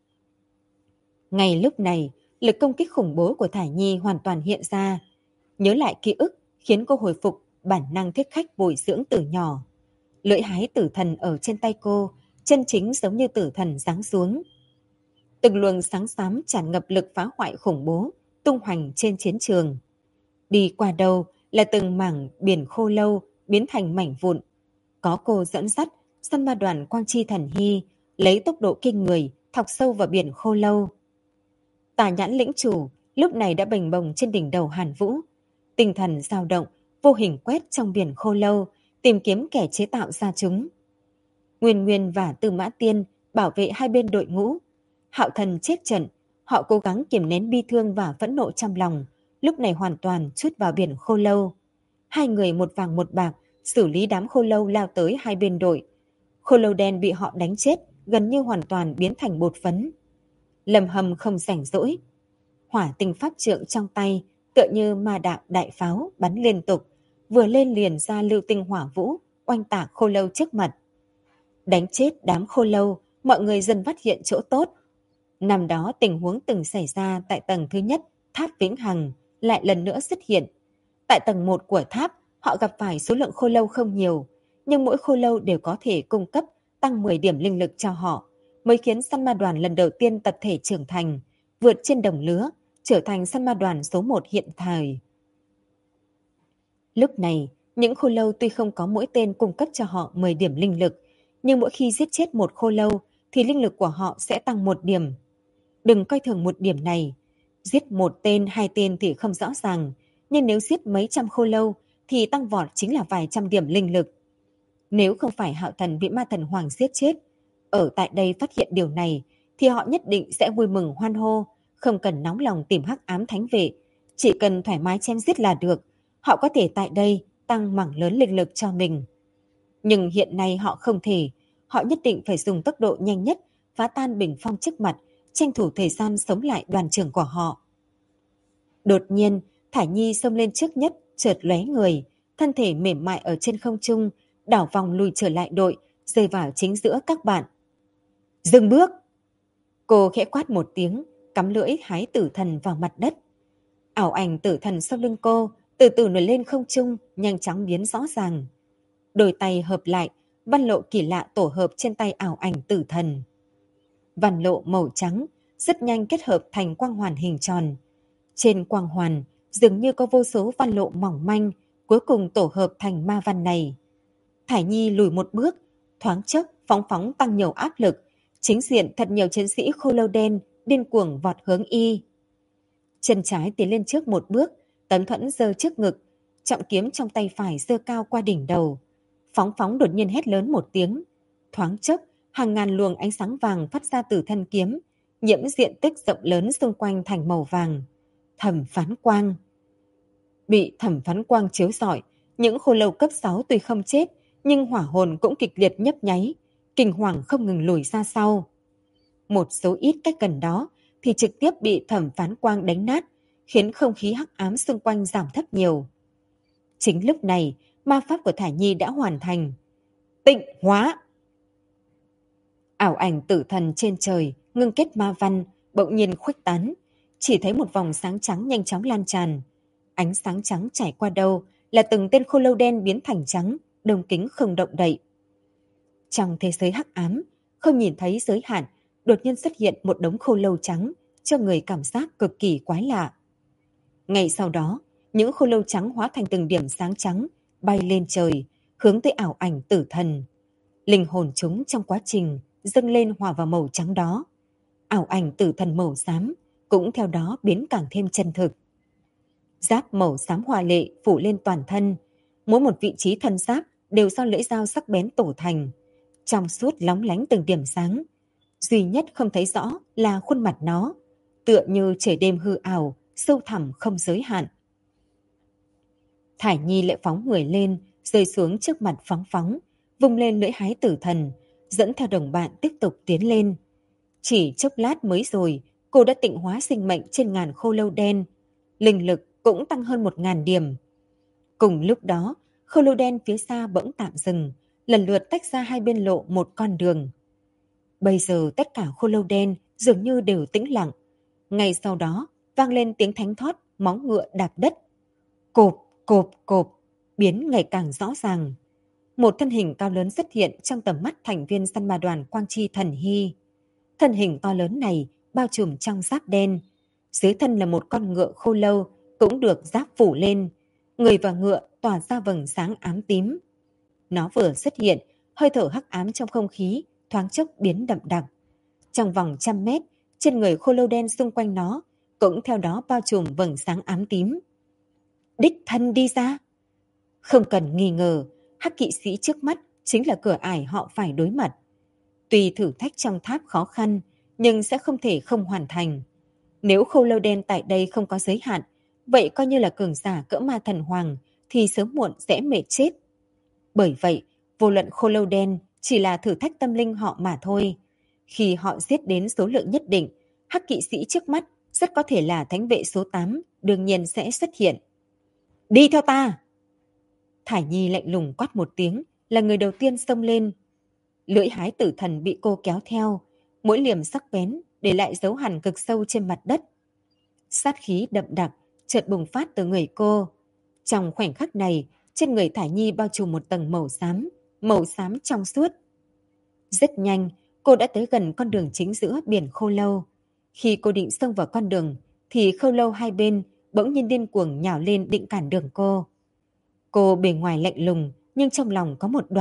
Ngay lúc này, lực công kích khủng bố của Thải Nhi hoàn toàn hiện ra. Nhớ lại ký ức khiến cô hồi phục bản năng thích khách bồi dưỡng từ nhỏ. Lưỡi hái tử thần ở trên tay cô, chân chính giống như tử thần giáng xuống. Từng luồng sáng xám tràn ngập lực phá hoại khủng bố, tung hoành trên chiến trường. Đi qua đâu là từng mảng biển khô lâu biến thành mảnh vụn. Có cô dẫn dắt, săn ma đoàn Quang Chi Thần Hy lấy tốc độ kinh người thọc sâu vào biển khô lâu. Tà Nhãn lĩnh chủ lúc này đã bềnh bồng trên đỉnh đầu Hàn Vũ. Tinh thần dao động, vô hình quét trong biển khô lâu, tìm kiếm kẻ chế tạo ra chúng. Nguyên Nguyên và Tư Mã Tiên bảo vệ hai bên đội ngũ. Hạo Thần chết trận, họ cố gắng kiềm nén bi thương và phẫn nộ trong lòng, lúc này hoàn toàn trút vào biển khô lâu. Hai người một vàng một bạc xử lý đám khô lâu lao tới hai bên đội. Khô lâu đen bị họ đánh chết, gần như hoàn toàn biến thành bột phấn. Lâm Hâm không rảnh rỗi. Hỏa tinh pháp trượng trong tay tựa như ma đạo đại pháo bắn liên tục, vừa lên liền ra lưu tinh hỏa vũ, oanh tạc khô lâu trước mặt. Đánh chết đám khô lâu, mọi người dần phát hiện chỗ tốt. Năm đó tình huống từng xảy ra tại tầng thứ nhất, tháp Vĩnh Hằng, lại lần nữa xuất hiện. Tại tầng 1 của tháp, họ gặp phải số lượng khô lâu không nhiều, nhưng mỗi khô lâu đều có thể cung cấp tăng 10 điểm linh lực cho họ, mới khiến săn ma đoàn lần đầu tiên tập thể trưởng thành, vượt trên đồng lứa, trở thành săn ma đoàn số 1 hiện thời. Lúc này, những khô lâu tuy không có mỗi tên cung cấp cho họ 10 điểm linh lực, nhưng mỗi khi giết chết một khô lâu thì linh lực của họ sẽ tăng 1 điểm. Đừng coi thường 1 điểm này. Giết 1 tên, 2 tên thì không rõ ràng, nhưng nếu giết mấy trăm khô lâu thì tăng vọt chính là vài trăm điểm linh lực. Nếu không phải Hạo Thần bị ma thần hoàng giết chết, ở tại đây phát hiện điều này thì họ nhất định sẽ vui mừng hoan hô, không cần nóng lòng tìm hắc ám thánh vệ, chỉ cần thoải mái chém giết là được. Họ có thể tại đây tăng mảng lớn linh lực cho mình. Nhưng hiện nay họ không thể, họ nhất định phải dùng tốc độ nhanh nhất phá tan bình phong trước mặt, tranh thủ thời gian sống lại đoàn trưởng của họ. Đột nhiên, Thải Nhi xông lên trước nhất, chợt lóe người, thân thể mềm mại ở trên không trung, đảo vòng lùi trở lại đội, rơi vào chính giữa các bạn. Dừng bước! Cô khẽ quát một tiếng, cắm lưỡi hái tử thần vào mặt đất. Ảo ảnh tử thần sau lưng cô, từ từ nổi lên không trung, nhanh chóng biến rõ ràng. Đôi tay hợp lại, văn lộ kỳ lạ tổ hợp trên tay ảo ảnh tử thần. Văn lộ màu trắng, rất nhanh kết hợp thành quang hoàn hình tròn. Trên quang hoàn, dường như có vô số văn lộ mỏng manh, cuối cùng tổ hợp thành ma văn này. Thải Nhi lùi một bước, thoáng chốc phóng phóng tăng nhiều áp lực, chính diện thật nhiều chiến sĩ khô lâu đen điên cuồng vọt hướng y. Chân trái tiến lên trước một bước, Tấn Thuẫn giơ trước ngực, trọng kiếm trong tay phải giơ cao qua đỉnh đầu. Phóng phóng đột nhiên hét lớn một tiếng, thoáng chốc hàng ngàn luồng ánh sáng vàng phát ra từ thân kiếm, nhiễm diện tích rộng lớn xung quanh thành màu vàng. Thẩm phán quang. Bị thẩm phán quang chiếu rọi, những khô lâu cấp 6 tuy không chết, nhưng hỏa hồn cũng kịch liệt nhấp nháy, kinh hoàng không ngừng lùi ra sau. Một số ít cách gần đó thì trực tiếp bị thẩm phán quang đánh nát, khiến không khí hắc ám xung quanh giảm thấp nhiều. Chính lúc này, ma pháp của Thải Nhi đã hoàn thành. Tịnh hóa! Ảo ảnh tử thần trên trời, ngưng kết ma văn, bỗng nhiên khuếch tán. Chỉ thấy một vòng sáng trắng nhanh chóng lan tràn. Ánh sáng trắng trải qua đâu là từng tên khô lâu đen biến thành trắng, đồng kính không động đậy. Trong thế giới hắc ám, không nhìn thấy giới hạn, đột nhiên xuất hiện một đống khô lâu trắng, cho người cảm giác cực kỳ quái lạ. Ngay sau đó, những khô lâu trắng hóa thành từng điểm sáng trắng, bay lên trời, hướng tới ảo ảnh tử thần. Linh hồn chúng trong quá trình dâng lên hòa vào màu trắng đó. Ảo ảnh tử thần màu xám cũng theo đó biến càng thêm chân thực. Giáp màu xám hoa lệ phủ lên toàn thân, mỗi một vị trí thân giáp đều do lưỡi dao sắc bén tổ thành, trong suốt lóng lánh từng điểm sáng. Duy nhất không thấy rõ là khuôn mặt nó, tựa như trời đêm hư ảo, sâu thẳm không giới hạn. Thải Nhi lại phóng người lên, rơi xuống trước mặt phóng phóng, vung lên lưỡi hái tử thần, dẫn theo đồng bạn tiếp tục tiến lên. Chỉ chốc lát mới rồi, cô đã tịnh hóa sinh mệnh trên ngàn khô lâu đen. Linh lực cũng tăng hơn 1000 điểm. Cùng lúc đó, khô lâu đen phía xa bỗng tạm dừng, lần lượt tách ra hai bên lộ một con đường. Bây giờ tất cả khô lâu đen dường như đều tĩnh lặng. Ngay sau đó, vang lên tiếng thánh thót, móng ngựa đạp đất. Cộp, cộp, cộp, biến ngày càng rõ ràng. Một thân hình cao lớn xuất hiện trong tầm mắt thành viên săn ma đoàn Quang Chi Thần Hy. Thân hình to lớn này bao trùm trong giáp đen. Dưới thân là một con ngựa khô lâu cũng được giáp phủ lên. Người và ngựa tỏa ra vầng sáng ám tím. Nó vừa xuất hiện, hơi thở hắc ám trong không khí thoáng chốc biến đậm đặc. Trong vòng 100 mét, trên người khô lâu đen xung quanh nó cũng theo đó bao trùm vầng sáng ám tím. Đích thân đi ra. Không cần nghi ngờ, hắc kỵ sĩ trước mắt chính là cửa ải họ phải đối mặt. Tuy thử thách trong tháp khó khăn, nhưng sẽ không thể không hoàn thành. Nếu khô lâu đen tại đây không có giới hạn, vậy coi như là cường giả cỡ ma thần hoàng thì sớm muộn sẽ mệt chết. Bởi vậy, vô luận khô lâu đen chỉ là thử thách tâm linh họ mà thôi. Khi họ giết đến số lượng nhất định, hắc kỵ sĩ trước mắt rất có thể là thánh vệ số 8 đương nhiên sẽ xuất hiện. Đi theo ta! Thải Nhi lạnh lùng quát một tiếng, là người đầu tiên xông lên. Lưỡi hái tử thần bị cô kéo theo, mỗi liềm sắc bén để lại dấu hằn cực sâu trên mặt đất. Sát khí đậm đặc chợt bùng phát từ người cô. Trong khoảnh khắc này, trên người Thải Nhi bao trùm một tầng màu xám trong suốt. Rất nhanh, cô đã tới gần con đường chính giữa biển khô lâu. Khi cô định xông vào con đường, thì khô lâu hai bên bỗng nhiên điên cuồng nhào lên định cản đường cô. Cô bề ngoài lạnh lùng, nhưng trong lòng có một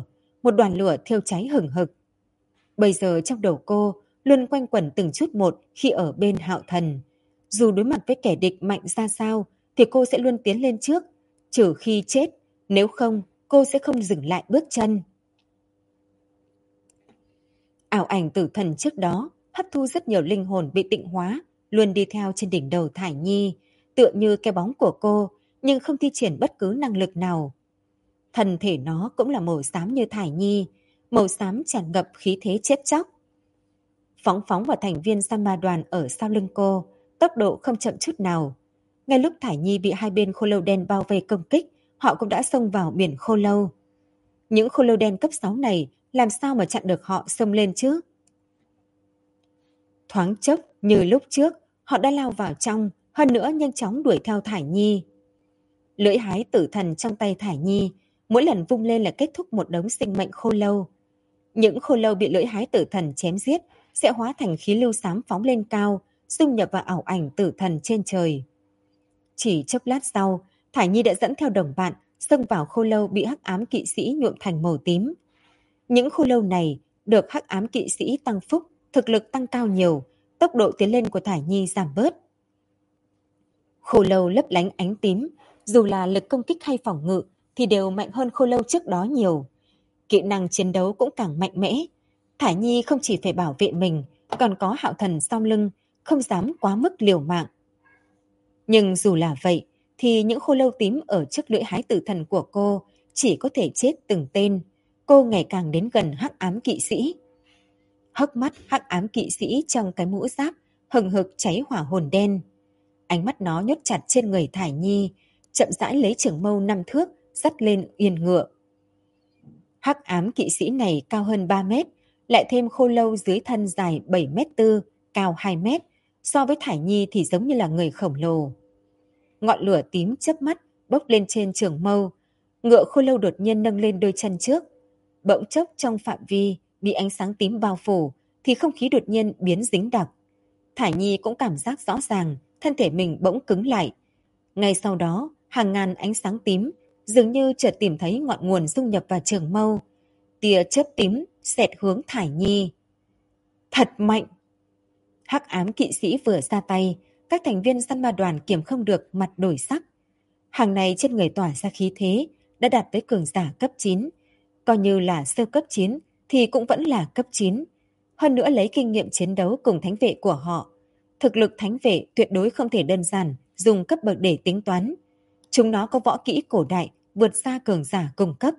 đoàn lửa thiêu cháy hừng hực. Bây giờ trong đầu cô luôn quanh quẩn từng chút một khi ở bên Hạo Thần. Dù đối mặt với kẻ địch mạnh ra sao, thì cô sẽ luôn tiến lên trước, trừ khi chết, nếu không, cô sẽ không dừng lại bước chân. Ảo ảnh tử thần trước đó hấp thu rất nhiều linh hồn bị tịnh hóa, luôn đi theo trên đỉnh đầu Thải Nhi, tựa như cái bóng của cô, nhưng không thi triển bất cứ năng lực nào. Thân thể nó cũng là màu xám như Thải Nhi, màu xám tràn ngập khí thế chết chóc. phóng phóng vào thành viên San Ma đoàn ở sau lưng cô, tốc độ không chậm chút nào. Ngay lúc Thải Nhi bị hai bên khô lâu đen bao vây công kích, họ cũng đã xông vào biển khô lâu. Những khô lâu đen cấp 6 này làm sao mà chặn được họ xông lên chứ? Thoáng chốc, như lúc trước, họ đã lao vào trong, hơn nữa nhanh chóng đuổi theo Thải Nhi. Lưỡi hái tử thần trong tay Thải Nhi, mỗi lần vung lên là kết thúc một đống sinh mệnh khô lâu. Những khô lâu bị lưỡi hái tử thần chém giết sẽ hóa thành khí lưu xám phóng lên cao, dung nhập vào ảo ảnh tử thần trên trời. Chỉ chốc lát sau, Thải Nhi đã dẫn theo đồng bạn xông vào khô lâu bị hắc ám kỵ sĩ nhuộm thành màu tím. Những khô lâu này được hắc ám kỵ sĩ tăng phúc, thực lực tăng cao nhiều, tốc độ tiến lên của Thải Nhi giảm bớt. Khô lâu lấp lánh ánh tím, dù là lực công kích hay phòng ngự thì đều mạnh hơn khô lâu trước đó nhiều. Kỹ năng chiến đấu cũng càng mạnh mẽ. Thải Nhi không chỉ phải bảo vệ mình, còn có Hạo Thần sau lưng, không dám quá mức liều mạng. Nhưng dù là vậy, thì những khô lâu tím ở trước lưỡi hái tử thần của cô chỉ có thể chết từng tên. Cô ngày càng đến gần hắc ám kỵ sĩ. Hốc mắt hắc ám kỵ sĩ trong cái mũ giáp hừng hực cháy hỏa hồn đen. Ánh mắt nó nhốt chặt trên người Thải Nhi, chậm rãi lấy trường mâu 5 thước dắt lên yên ngựa. Hắc ám kỵ sĩ này cao hơn 3 mét, lại thêm khô lâu dưới thân dài 7 mét 4, cao 2 mét, so với Thải Nhi thì giống như là người khổng lồ. Ngọn lửa tím chớp mắt bốc lên trên trường mâu, ngựa khô lâu đột nhiên nâng lên đôi chân trước. Bỗng chốc trong phạm vi bị ánh sáng tím bao phủ thì không khí đột nhiên biến dính đặc. Thải Nhi cũng cảm giác rõ ràng thân thể mình bỗng cứng lại. Ngay sau đó, hàng ngàn ánh sáng tím dường như chợt tìm thấy ngọn nguồn dung nhập vào trường mâu. Tia chớp tím xẹt hướng Thải Nhi. Thật mạnh! Hắc ám kỵ sĩ vừa ra tay, các thành viên săn ma đoàn kiềm không được mặt đổi sắc. Hàng này trên người tỏa ra khí thế đã đạt tới cường giả cấp 9. Coi như là sơ cấp 9 thì cũng vẫn là cấp 9. Hơn nữa lấy kinh nghiệm chiến đấu cùng thánh vệ của họ. Thực lực thánh vệ tuyệt đối không thể đơn giản dùng cấp bậc để tính toán. Chúng nó có võ kỹ cổ đại vượt xa cường giả cùng cấp.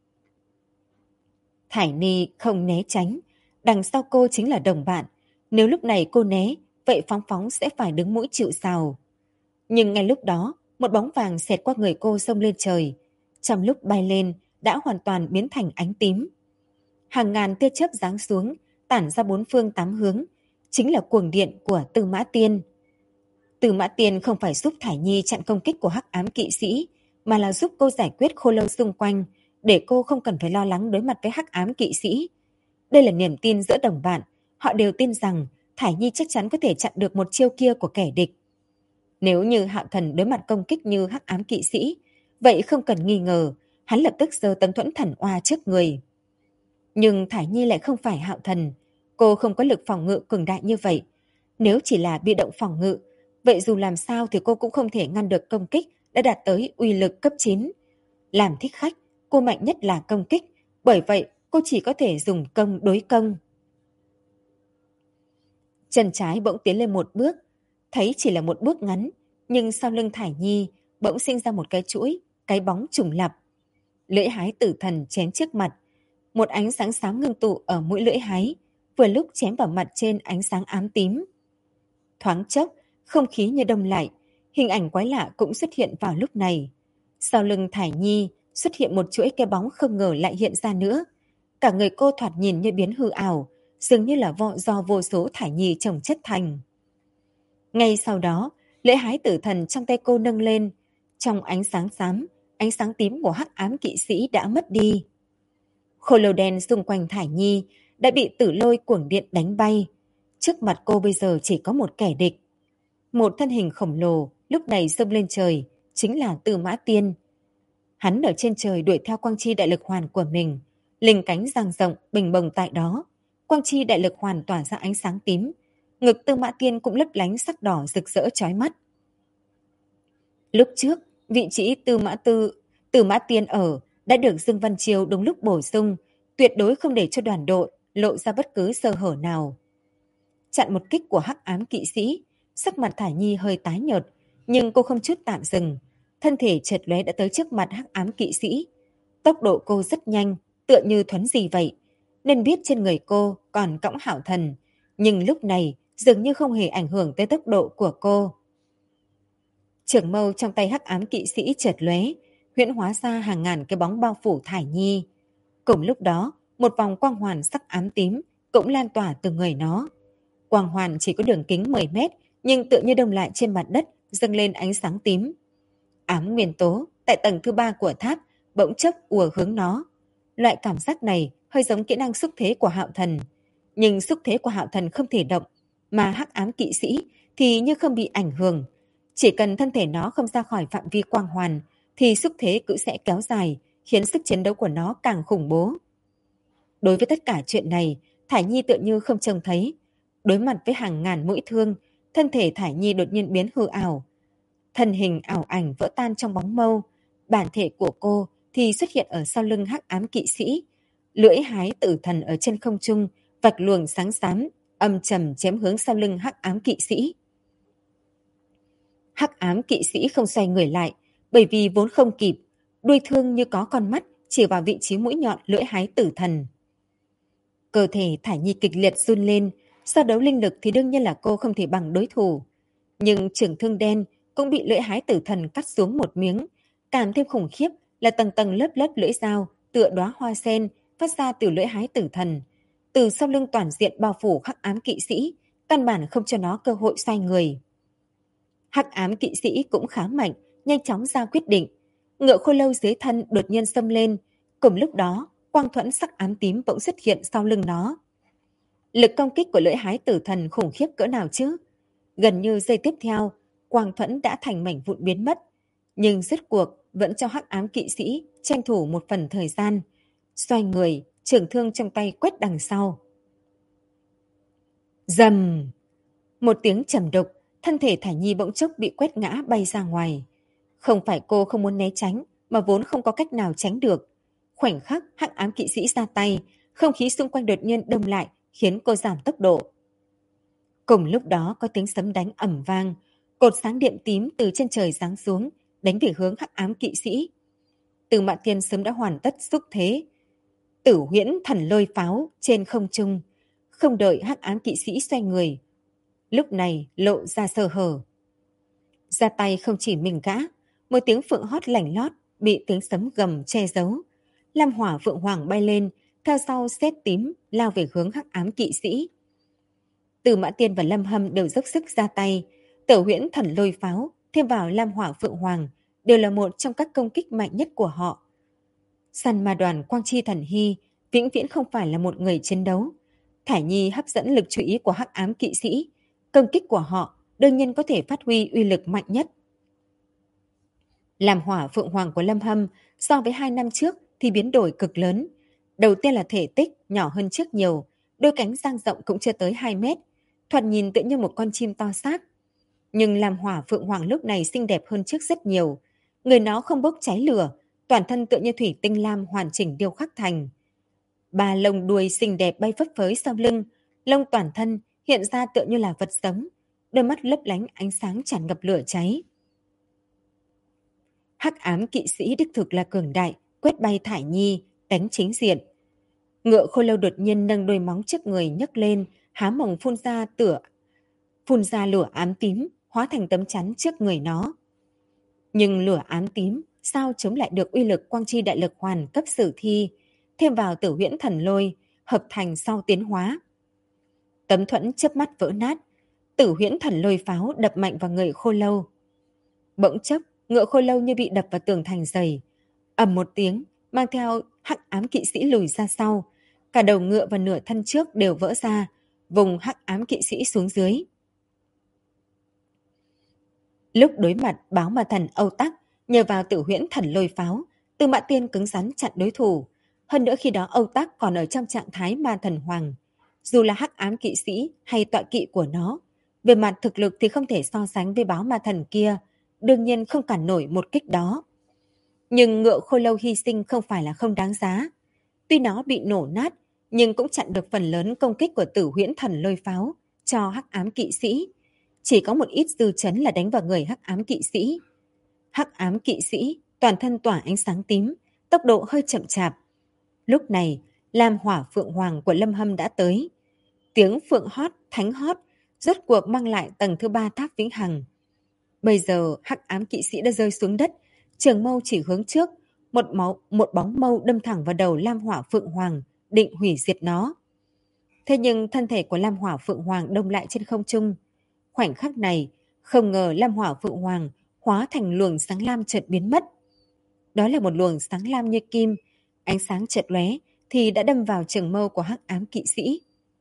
Thải Nhi không né tránh, đằng sau cô chính là đồng bạn. Nếu lúc này cô né, vậy phóng phóng sẽ phải đứng mũi chịu sào. Nhưng ngay lúc đó, một bóng vàng xẹt qua người cô xông lên trời. Trong lúc bay lên, đã hoàn toàn biến thành ánh tím. Hàng ngàn tia chớp giáng xuống, tản ra bốn phương tám hướng. Chính là cuồng điện của Tư Mã Tiên. Tư Mã Tiên không phải giúp Thải Nhi chặn công kích của hắc ám kỵ sĩ, mà là giúp cô giải quyết khô lâu xung quanh, để cô không cần phải lo lắng đối mặt với hắc ám kỵ sĩ. Đây là niềm tin giữa đồng bạn, họ đều tin rằng Thải Nhi chắc chắn có thể chặn được một chiêu kia của kẻ địch. Nếu như Hạo Thần đối mặt công kích như hắc ám kỵ sĩ, vậy không cần nghi ngờ, hắn lập tức giơ tấm thuẫn thần oa trước người. Nhưng Thải Nhi lại không phải Hạo Thần, cô không có lực phòng ngự cường đại như vậy. Nếu chỉ là bị động phòng ngự, vậy dù làm sao thì cô cũng không thể ngăn được công kích đã đạt tới uy lực cấp 9. Làm thích khách, cô mạnh nhất là công kích, bởi vậy cô chỉ có thể dùng công đối công. Chân trái bỗng tiến lên một bước, thấy chỉ là một bước ngắn, nhưng sau lưng Thải Nhi bỗng sinh ra một cái chuỗi, cái bóng trùng lập. Lưỡi hái tử thần chém trước mặt, một ánh sáng xám ngưng tụ ở mũi lưỡi hái, vừa lúc chém vào mặt trên ánh sáng ám tím. Thoáng chốc, không khí như đông lại, hình ảnh quái lạ cũng xuất hiện vào lúc này. Sau lưng Thải Nhi xuất hiện một chuỗi cái bóng không ngờ lại hiện ra nữa. Cả người cô thoạt nhìn như biến hư ảo, dường như là do vô số Thải Nhi chồng chất thành. Ngay sau đó, lưỡi hái tử thần trong tay cô nâng lên. Trong ánh sáng xám, ánh sáng tím của hắc ám kỵ sĩ đã mất đi. Khô lâu đen xung quanh Thải Nhi đã bị tử lôi cuồng điện đánh bay. Trước mặt cô bây giờ chỉ có một kẻ địch. Một thân hình khổng lồ lúc này xông lên trời, chính là Tư Mã Tiên. Hắn ở trên trời đuổi theo quang chi đại lực hoàn của mình, lình cánh dang rộng bình bồng tại đó. Quang chi đại lực hoàn tỏa ra ánh sáng tím, ngực Tư Mã Tiên cũng lấp lánh sắc đỏ rực rỡ chói mắt. Lúc trước, vị trí Tư Mã Tiên ở đã được Dương Văn Chiêu đúng lúc bổ sung, tuyệt đối không để cho đoàn đội lộ ra bất cứ sơ hở nào. Chặn một kích của hắc ám kỵ sĩ, sắc mặt Thải Nhi hơi tái nhợt, nhưng cô không chút tạm dừng, thân thể chợt lóe đã tới trước mặt hắc ám kỵ sĩ. Tốc độ cô rất nhanh, tựa như thuấn di vậy, nên biết trên người cô còn cõng Hạo Thần, nhưng lúc này dường như không hề ảnh hưởng tới tốc độ của cô. Trường mâu trong tay hắc ám kỵ sĩ chợt lóe, huyễn hóa ra hàng ngàn cái bóng bao phủ Thải Nhi. Cùng lúc đó, một vòng quang hoàn sắc ám tím cũng lan tỏa từ người nó. Quang hoàn chỉ có đường kính 10 mét, nhưng tựa như đông lại trên mặt đất, dâng lên ánh sáng tím. Ám nguyên tố tại tầng thứ 3 của tháp bỗng chốc ùa hướng nó. Loại cảm giác này hơi giống kỹ năng xúc thế của Hạo Thần, nhưng xúc thế của Hạo Thần không thể động, mà hắc ám kỵ sĩ thì như không bị ảnh hưởng. Chỉ cần thân thể nó không ra khỏi phạm vi quang hoàn thì xúc thế cứ sẽ kéo dài, khiến sức chiến đấu của nó càng khủng bố. Đối với tất cả chuyện này, Thải Nhi tựa như không trông thấy. Đối mặt với hàng ngàn mũi thương, thân thể Thải Nhi đột nhiên biến hư ảo. Thân hình ảo ảnh vỡ tan trong bóng mâu, bản thể của cô thì xuất hiện ở sau lưng hắc ám kỵ sĩ. Lưỡi hái tử thần ở trên không trung, vạch luồng sáng xám, âm trầm chém hướng sau lưng hắc ám kỵ sĩ. Hắc ám kỵ sĩ không xoay người lại, bởi vì vốn không kịp, đuôi thương như có con mắt chỉ vào vị trí mũi nhọn lưỡi hái tử thần. Cơ thể Thải Nhi kịch liệt run lên, so đấu linh lực thì đương nhiên là cô không thể bằng đối thủ. Nhưng trường thương đen cũng bị lưỡi hái tử thần cắt xuống một miếng. Càng thêm khủng khiếp là tầng tầng lớp lớp lưỡi dao tựa đóa hoa sen phát ra từ lưỡi hái tử thần. Từ sau lưng toàn diện bao phủ hắc ám kỵ sĩ, căn bản không cho nó cơ hội xoay người. Hắc ám kỵ sĩ cũng khá mạnh, nhanh chóng ra quyết định. Ngựa khô lâu dưới thân đột nhiên xông lên. Cùng lúc đó, quang thuẫn sắc ám tím bỗng xuất hiện sau lưng nó. Lực công kích của lưỡi hái tử thần khủng khiếp cỡ nào chứ? Gần như giây tiếp theo, quang thuẫn đã thành mảnh vụn biến mất. Nhưng rốt cuộc vẫn cho hắc ám kỵ sĩ tranh thủ một phần thời gian. Xoay người, trường thương trong tay quét đằng sau. Rầm! Một tiếng trầm đục, thân thể Thải Nhi bỗng chốc bị quét ngã bay ra ngoài. Không phải cô không muốn né tránh, mà vốn không có cách nào tránh được. Khoảnh khắc hắc ám kỵ sĩ ra tay, không khí xung quanh đột nhiên đông lại, khiến cô giảm tốc độ. Cùng lúc đó có tiếng sấm đánh ầm vang, cột sáng điện tím từ trên trời giáng xuống, đánh về hướng hắc ám kỵ sĩ. Từ Mạn Tiên sớm đã hoàn tất xúc thế. Tử huyễn thần lôi pháo trên không trung, không đợi hắc ám kỵ sĩ xoay người. Lúc này lộ ra sơ hở. Ra tay không chỉ mình gã, một tiếng phượng hót lảnh lót bị tiếng sấm gầm che giấu. Lam hỏa phượng hoàng bay lên, theo sau sét tím lao về hướng hắc ám kỵ sĩ. Từ Mã Tiên và Lâm Hâm đều dốc sức ra tay. Tử huyễn thần lôi pháo thêm vào Lam hỏa phượng hoàng đều là một trong các công kích mạnh nhất của họ. Săn ma đoàn Quang Chi Thần Hy vĩnh viễn không phải là một người chiến đấu. Thải Nhi hấp dẫn lực chú ý của hắc ám kỵ sĩ. Công kích của họ đương nhiên có thể phát huy uy lực mạnh nhất. Làm hỏa phượng hoàng của Lâm Hâm so với 2 năm trước thì biến đổi cực lớn. Đầu tiên là thể tích nhỏ hơn trước nhiều, đôi cánh dang rộng cũng chưa tới 2 mét, thoạt nhìn tự như một con chim to xác. Nhưng làm hỏa phượng hoàng lúc này xinh đẹp hơn trước rất nhiều. Người nó không bốc cháy lửa, toàn thân tựa như thủy tinh lam hoàn chỉnh điêu khắc thành. 3 lông đuôi xinh đẹp bay phấp phới sau lưng, lông toàn thân hiện ra tựa như là vật sống, đôi mắt lấp lánh ánh sáng tràn ngập lửa cháy. Hắc ám kỵ sĩ đích thực là cường đại, quét bay Thải Nhi, đánh chính diện. Ngựa khô lâu đột nhiên nâng đôi móng trước người nhấc lên, há mồm phun ra lửa ám tím, hóa thành tấm chắn trước người nó. Nhưng lửa ám tím sao chống lại được uy lực quang chi đại lực hoàn cấp sử thi, thêm vào tử huyễn thần lôi, hợp thành sau tiến hóa. Tấm thuẫn chớp mắt vỡ nát, tử huyễn thần lôi pháo đập mạnh vào người khô lâu. Bỗng chốc, ngựa khô lâu như bị đập vào tường thành dày. Ầm một tiếng, mang theo hắc ám kỵ sĩ lùi ra sau. Cả đầu ngựa và nửa thân trước đều vỡ ra, vùng hắc ám kỵ sĩ xuống dưới. Lúc đối mặt báo ma thần Âu Tắc, nhờ vào tử huyễn thần lôi pháo, Tư Mã Tiên cứng rắn chặn đối thủ. Hơn nữa khi đó Âu Tắc còn ở trong trạng thái ma thần hoàng. Dù là hắc ám kỵ sĩ hay tọa kỵ của nó, về mặt thực lực thì không thể so sánh với báo ma thần kia, đương nhiên không cản nổi một kích đó. Nhưng ngựa khô lâu hy sinh không phải là không đáng giá. Tuy nó bị nổ nát, nhưng cũng chặn được phần lớn công kích của tử huyễn thần lôi pháo cho hắc ám kỵ sĩ. Chỉ có một ít dư chấn là đánh vào người hắc ám kỵ sĩ. Hắc ám kỵ sĩ toàn thân tỏa ánh sáng tím, tốc độ hơi chậm chạp. Lúc này, lam hỏa phượng hoàng của Lâm Hâm đã tới. Tiếng phượng hót, thánh hót, rốt cuộc mang lại tầng thứ 3 tháp vĩnh hằng. Bây giờ hắc ám kỵ sĩ đã rơi xuống đất, trường mâu chỉ hướng trước, một bóng mâu đâm thẳng vào đầu Lam Hỏa Phượng Hoàng, định hủy diệt nó. Thế nhưng thân thể của Lam Hỏa Phượng Hoàng đông lại trên không trung. Khoảnh khắc này, không ngờ Lam Hỏa Phượng Hoàng hóa thành luồng sáng lam chợt biến mất. Đó là một luồng sáng lam như kim, ánh sáng chợt lóe thì đã đâm vào trường mâu của hắc ám kỵ sĩ.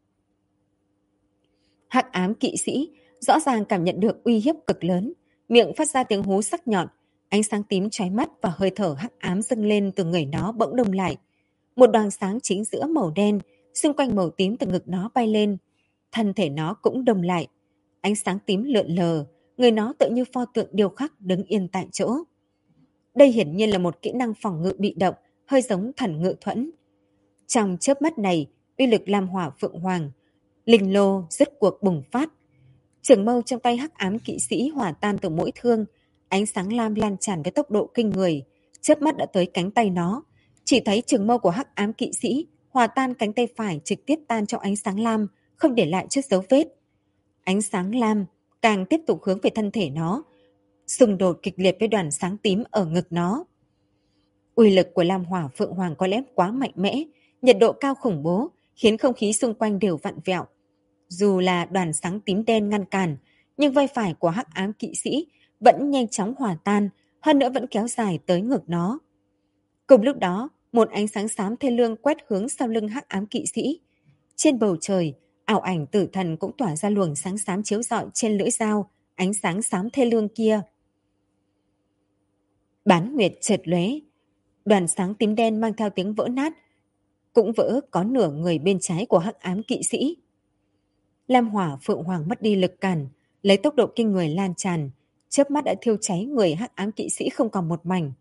Hắc ám kỵ sĩ rõ ràng cảm nhận được uy hiếp cực lớn, miệng phát ra tiếng hú sắc nhọn, ánh sáng tím chói mắt và hơi thở hắc ám dâng lên từ người nó bỗng đông lại. Một đoàn sáng chính giữa màu đen, xung quanh màu tím từ ngực nó bay lên, thân thể nó cũng đông lại. Ánh sáng tím lượn lờ, người nó tựa như pho tượng điêu khắc đứng yên tại chỗ. Đây hiển nhiên là một kỹ năng phòng ngự bị động, hơi giống thần ngự thuẫn. Trong chớp mắt này, uy lực Lam Hỏa Phượng Hoàng, linh lô rốt cuộc bùng phát. Trường mâu trong tay hắc ám kỵ sĩ hòa tan từ mỗi thương, ánh sáng lam lan tràn với tốc độ kinh người, chớp mắt đã tới cánh tay nó. Chỉ thấy trường mâu của hắc ám kỵ sĩ hòa tan cánh tay phải trực tiếp tan trong ánh sáng lam, không để lại chút dấu vết. Ánh sáng lam càng tiếp tục hướng về thân thể nó, xung đột kịch liệt với đoàn sáng tím ở ngực nó. Uy lực của Lam Hỏa Phượng Hoàng có lẽ quá mạnh mẽ, nhiệt độ cao khủng bố, khiến không khí xung quanh đều vặn vẹo. Dù là đoàn sáng tím đen ngăn cản, nhưng vai phải của hắc ám kỵ sĩ vẫn nhanh chóng hòa tan, hơn nữa vẫn kéo dài tới ngực nó. Cùng lúc đó, một ánh sáng xám thê lương quét hướng sau lưng hắc ám kỵ sĩ. Trên bầu trời, ảo ảnh tử thần cũng tỏa ra luồng sáng xám chiếu rọi trên lưỡi dao, ánh sáng xám thê lương kia. Bán nguyệt chợt lóe, đoàn sáng tím đen mang theo tiếng vỡ nát, cũng vỡ có nửa người bên trái của hắc ám kỵ sĩ. Lam Hỏa Phượng Hoàng mất đi lực cản, lấy tốc độ kinh người lan tràn, chớp mắt đã thiêu cháy người hắc ám kỵ sĩ không còn một mảnh.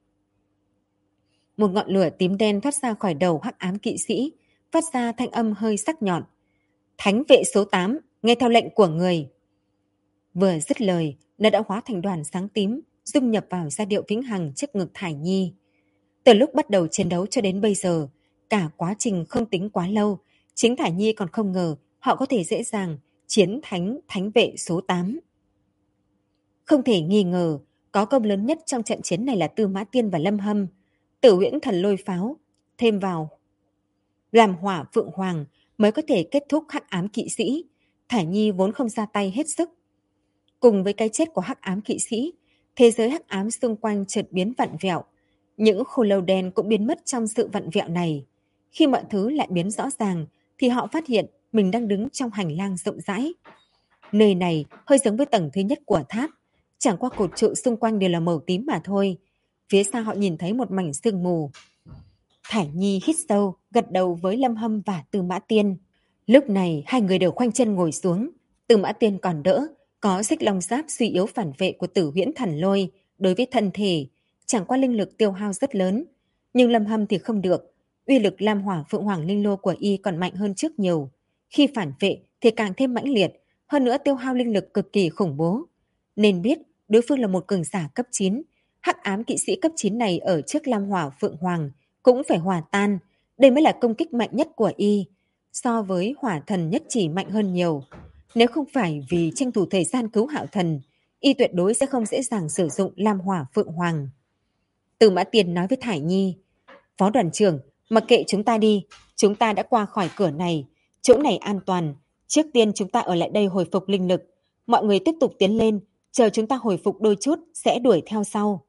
Một ngọn lửa tím đen thoát ra khỏi đầu hắc ám kỵ sĩ, phát ra thanh âm hơi sắc nhọn. Thánh vệ số 8, nghe theo lệnh của người. Vừa dứt lời, nó đã hóa thành đoàn sáng tím, dung nhập vào giai điệu vĩnh hằng trước ngực Thải Nhi. Từ lúc bắt đầu chiến đấu cho đến bây giờ, cả quá trình không tính quá lâu, chính Thải Nhi còn không ngờ họ có thể dễ dàng chiến thánh thánh vệ số 8. Không thể nghi ngờ, có công lớn nhất trong trận chiến này là Tư Mã Tiên và Lâm Hâm. Tử huyễn thần lôi pháo, thêm vào Lam Hỏa Phượng Hoàng mới có thể kết thúc hắc ám kỵ sĩ. Thải Nhi vốn không ra tay hết sức. Cùng với cái chết của hắc ám kỵ sĩ, thế giới hắc ám xung quanh chợt biến vặn vẹo. Những khô lâu đen cũng biến mất trong sự vặn vẹo này. Khi mọi thứ lại biến rõ ràng, thì họ phát hiện mình đang đứng trong hành lang rộng rãi. Nơi này hơi giống với tầng thứ nhất của tháp, chẳng qua cột trụ xung quanh đều là màu tím mà thôi. Phía xa họ nhìn thấy một mảnh sương mù. Thải Nhi hít sâu, gật đầu với Lâm Hâm và Tư Mã Tiên. Lúc này hai người đều khoanh chân ngồi xuống. Tư Mã Tiên còn đỡ, có xích long giáp suy yếu phản vệ của Tử huyễn thần lôi đối với thân thể, chẳng qua linh lực tiêu hao rất lớn. Nhưng Lâm Hâm thì không được, uy lực Lam Hỏa Phượng Hoàng linh lô của y còn mạnh hơn trước nhiều. Khi phản vệ thì càng thêm mãnh liệt, hơn nữa tiêu hao linh lực cực kỳ khủng bố. Nên biết đối phương là một cường giả cấp 9, hắc ám kỵ sĩ cấp 9 này ở trước Lam Hỏa Phượng Hoàng cũng phải hòa tan, đây mới là công kích mạnh nhất của y, so với hỏa thần nhất chỉ mạnh hơn nhiều. Nếu không phải vì tranh thủ thời gian cứu Hạo Thần, y tuyệt đối sẽ không dễ dàng sử dụng Lam Hỏa Phượng Hoàng. Từ Mã Tiên nói với Thải Nhi, Phó đoàn trưởng, mặc kệ chúng ta đi, chúng ta đã qua khỏi cửa này, chỗ này an toàn, trước tiên chúng ta ở lại đây hồi phục linh lực, mọi người tiếp tục tiến lên, chờ chúng ta hồi phục đôi chút sẽ đuổi theo sau.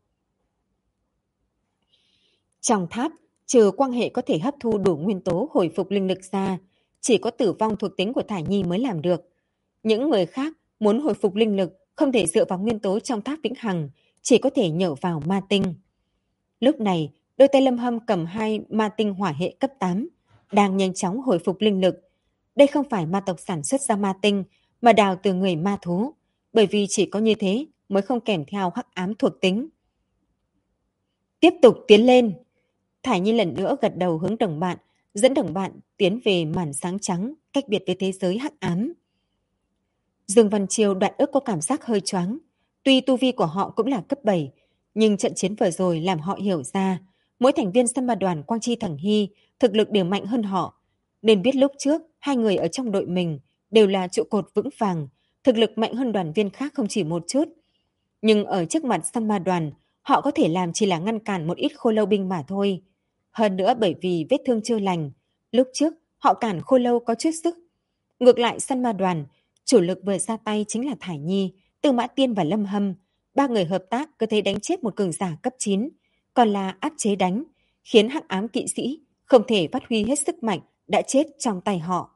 Trong tháp, trừ Quang Hệ có thể hấp thu đủ nguyên tố hồi phục linh lực ra, chỉ có Tử Vong thuộc tính của Thải Nhi mới làm được. Những người khác muốn hồi phục linh lực không thể dựa vào nguyên tố trong tháp vĩnh hằng, chỉ có thể nhờ vào ma tinh. Lúc này, đôi tay Lâm Hâm cầm 2 ma tinh hỏa hệ cấp 8, đang nhanh chóng hồi phục linh lực. Đây không phải ma tộc sản xuất ra ma tinh, mà đào từ người ma thú, bởi vì chỉ có như thế mới không kèm theo hắc ám thuộc tính. Tiếp tục tiến lên. Thải Nhi lần nữa gật đầu hướng đồng bạn, dẫn đồng bạn tiến về màn sáng trắng, cách biệt với thế giới hắc ám. Dương Văn Chiêu Đoạn Ức có cảm giác hơi choáng. Tuy tu vi của họ cũng là cấp 7, nhưng trận chiến vừa rồi làm họ hiểu ra, mỗi thành viên Săn Ma đoàn Quang Chi Thần Hy thực lực đều mạnh hơn họ. Nên biết lúc trước, hai người ở trong đội mình đều là trụ cột vững vàng, thực lực mạnh hơn đoàn viên khác không chỉ một chút. Nhưng ở trước mặt San Ma đoàn, họ có thể làm chỉ là ngăn cản một ít khô lâu binh mà thôi. Hơn nữa bởi vì vết thương chưa lành, lúc trước họ cản khô lâu có chút sức. Ngược lại San Ma đoàn, chủ lực vừa ra tay chính là Thải Nhi, Tư Mã Tiên và Lâm Hâm. Ba người hợp tác cứ thế đánh chết một cường giả cấp 9, còn là áp chế đánh, khiến hắc ám kỵ sĩ không thể phát huy hết sức mạnh đã chết trong tay họ.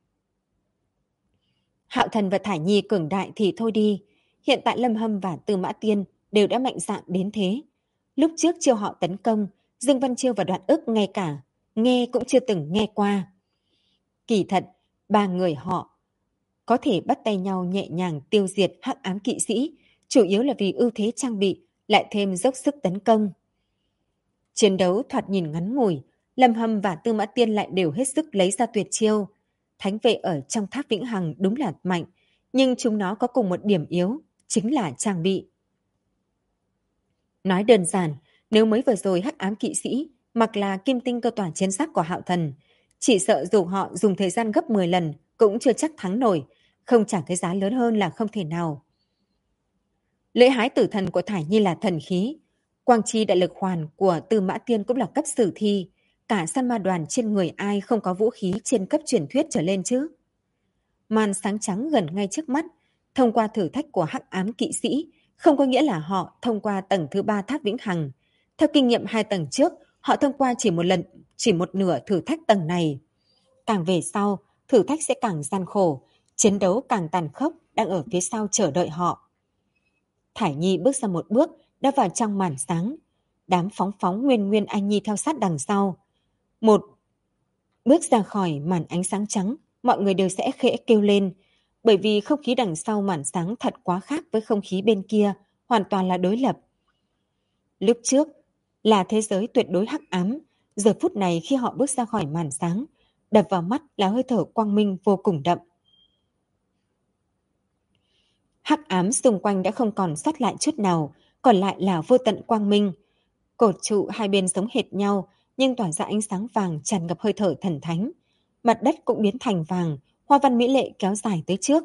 Hạo Thần và Thải Nhi cường đại thì thôi đi, hiện tại Lâm Hâm và Tư Mã Tiên đều đã mạnh dạn đến thế. Lúc trước chiêu họ tấn công, Dương Văn Chiêu và Đoạn Ức ngay cả nghe cũng chưa từng nghe qua. Kỳ thật, ba người họ có thể bắt tay nhau nhẹ nhàng tiêu diệt hắc ám kỵ sĩ, chủ yếu là vì ưu thế trang bị, lại thêm dốc sức tấn công. Chiến đấu thoạt nhìn ngắn ngủi, Lâm Hâm và Tư Mã Tiên lại đều hết sức lấy ra tuyệt chiêu. Thánh vệ ở trong tháp Vĩnh Hằng đúng là mạnh, nhưng chúng nó có cùng một điểm yếu, chính là trang bị. Nói đơn giản, nếu mới vừa rồi hắc ám kỵ sĩ mặc là kim tinh cơ tỏa chiến giáp của Hạo Thần, chỉ sợ dù họ dùng thời gian gấp 10 lần cũng chưa chắc thắng nổi, không trả cái giá lớn hơn là không thể nào. Lễ hái tử thần của Thải Nhi là thần khí, quang chi đại lực hoàn của Tư Mã Tiên cũng là cấp sử thi, cả San Ma đoàn trên người ai không có vũ khí trên cấp truyền thuyết trở lên chứ. Màn sáng trắng gần ngay trước mắt, thông qua thử thách của hắc ám kỵ sĩ, không có nghĩa là họ thông qua tầng thứ 3 tháp Vĩnh Hằng. Theo kinh nghiệm 2 tầng trước, họ thông qua chỉ một nửa thử thách tầng này. Càng về sau, thử thách sẽ càng gian khổ, chiến đấu càng tàn khốc đang ở phía sau chờ đợi họ. Thải Nhi bước ra một bước, đã vào trong màn sáng. Đám phóng phóng Nguyên Nguyên Anh Nhi theo sát đằng sau. Một bước ra khỏi màn ánh sáng trắng, mọi người đều sẽ khẽ kêu lên, bởi vì không khí đằng sau màn sáng thật quá khác với không khí bên kia, hoàn toàn là đối lập. Lúc trước là thế giới tuyệt đối hắc ám, giờ phút này khi họ bước ra khỏi màn sáng, đập vào mắt là hơi thở quang minh vô cùng đậm. Hắc ám xung quanh đã không còn sót lại chút nào, còn lại là vô tận quang minh. Cột trụ hai bên giống hệt nhau, nhưng tỏa ra ánh sáng vàng tràn ngập hơi thở thần thánh. Mặt đất cũng biến thành vàng, hoa văn mỹ lệ kéo dài tới trước.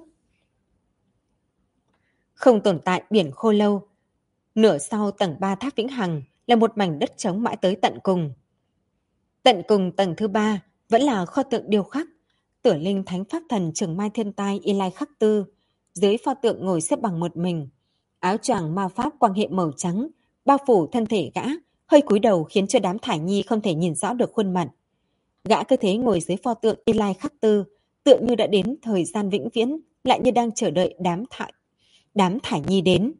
Không tồn tại biển khô lâu. Nửa sau tầng 3 tháp Vĩnh Hằng là một mảnh đất trống mãi tới tận cùng. Tận cùng tầng thứ 3 vẫn là kho tượng điêu khắc. Tử linh thánh pháp thần Trường Mai Thiên Tai Y Lai Khắc Tư. Dưới pho tượng ngồi xếp bằng một mình. Áo choàng ma pháp quang hệ màu trắng, bao phủ thân thể gã, hơi cúi đầu khiến cho đám Thải Nhi không thể nhìn rõ được khuôn mặt. Gã cứ thế ngồi dưới pho tượng Y Lai Khắc Tư, tựa như đã đến thời gian vĩnh viễn, lại như đang chờ đợi đám Thải Nhi đến.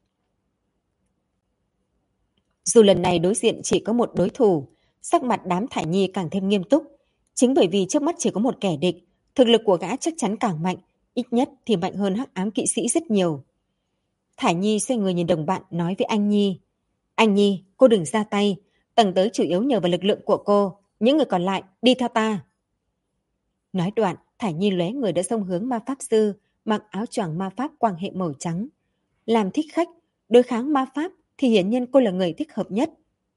Dù lần này đối diện chỉ có một đối thủ, sắc mặt đám Thải Nhi càng thêm nghiêm túc. Chính bởi vì trước mắt chỉ có một kẻ địch, thực lực của gã chắc chắn càng mạnh, ít nhất thì mạnh hơn hắc ám kỵ sĩ rất nhiều. Thải Nhi xoay người nhìn đồng bạn nói với Anh Nhi. Anh Nhi, cô đừng ra tay, tầng tới chủ yếu nhờ vào lực lượng của cô, những người còn lại đi theo ta. Nói đoạn, Thải Nhi lóe người đã xông hướng ma pháp sư, mặc áo choàng ma pháp quang hệ màu trắng. Làm thích khách, đối kháng ma pháp thì hiển nhiên cô là người thích hợp nhất.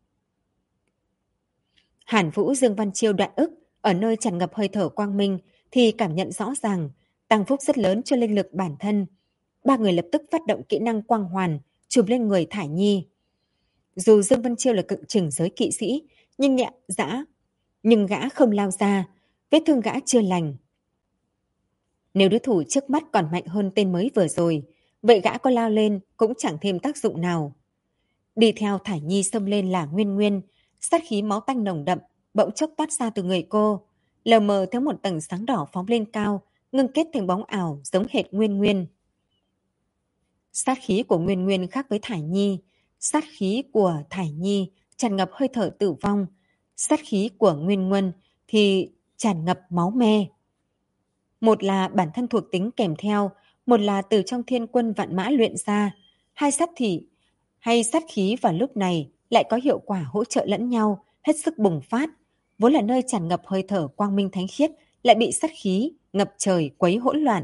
Hàn Vũ, Dương Văn Chiêu, Đoạn Ức ở nơi tràn ngập hơi thở quang minh thì cảm nhận rõ ràng, tăng phúc rất lớn cho linh lực bản thân. Ba người lập tức phát động kỹ năng quang hoàn, chụp lên người Thải Nhi. Dù Dương Văn Chiêu là cự chừng giới kỵ sĩ, nhưng gã không lao ra, vết thương gã chưa lành. Nếu đối thủ trước mắt còn mạnh hơn tên mới vừa rồi, vậy gã có lao lên cũng chẳng thêm tác dụng nào. Đi theo Thải Nhi xông lên là Nguyên Nguyên, sát khí máu tanh nồng đậm, bỗng chốc toát ra từ người cô. Lờ mờ theo một tầng sáng đỏ phóng lên cao, ngưng kết thành bóng ảo giống hệt Nguyên Nguyên. Sát khí của Nguyên Nguyên khác với Thải Nhi. Sát khí của Thải Nhi tràn ngập hơi thở tử vong. Sát khí của Nguyên Nguyên thì tràn ngập máu me. Một là bản thân thuộc tính kèm theo, một là từ trong thiên quân vạn mã luyện ra. Hay sát khí vào lúc này lại có hiệu quả hỗ trợ lẫn nhau, hết sức bùng phát. Vốn là nơi tràn ngập hơi thở quang minh thánh khiết, lại bị sát khí ngập trời quấy hỗn loạn.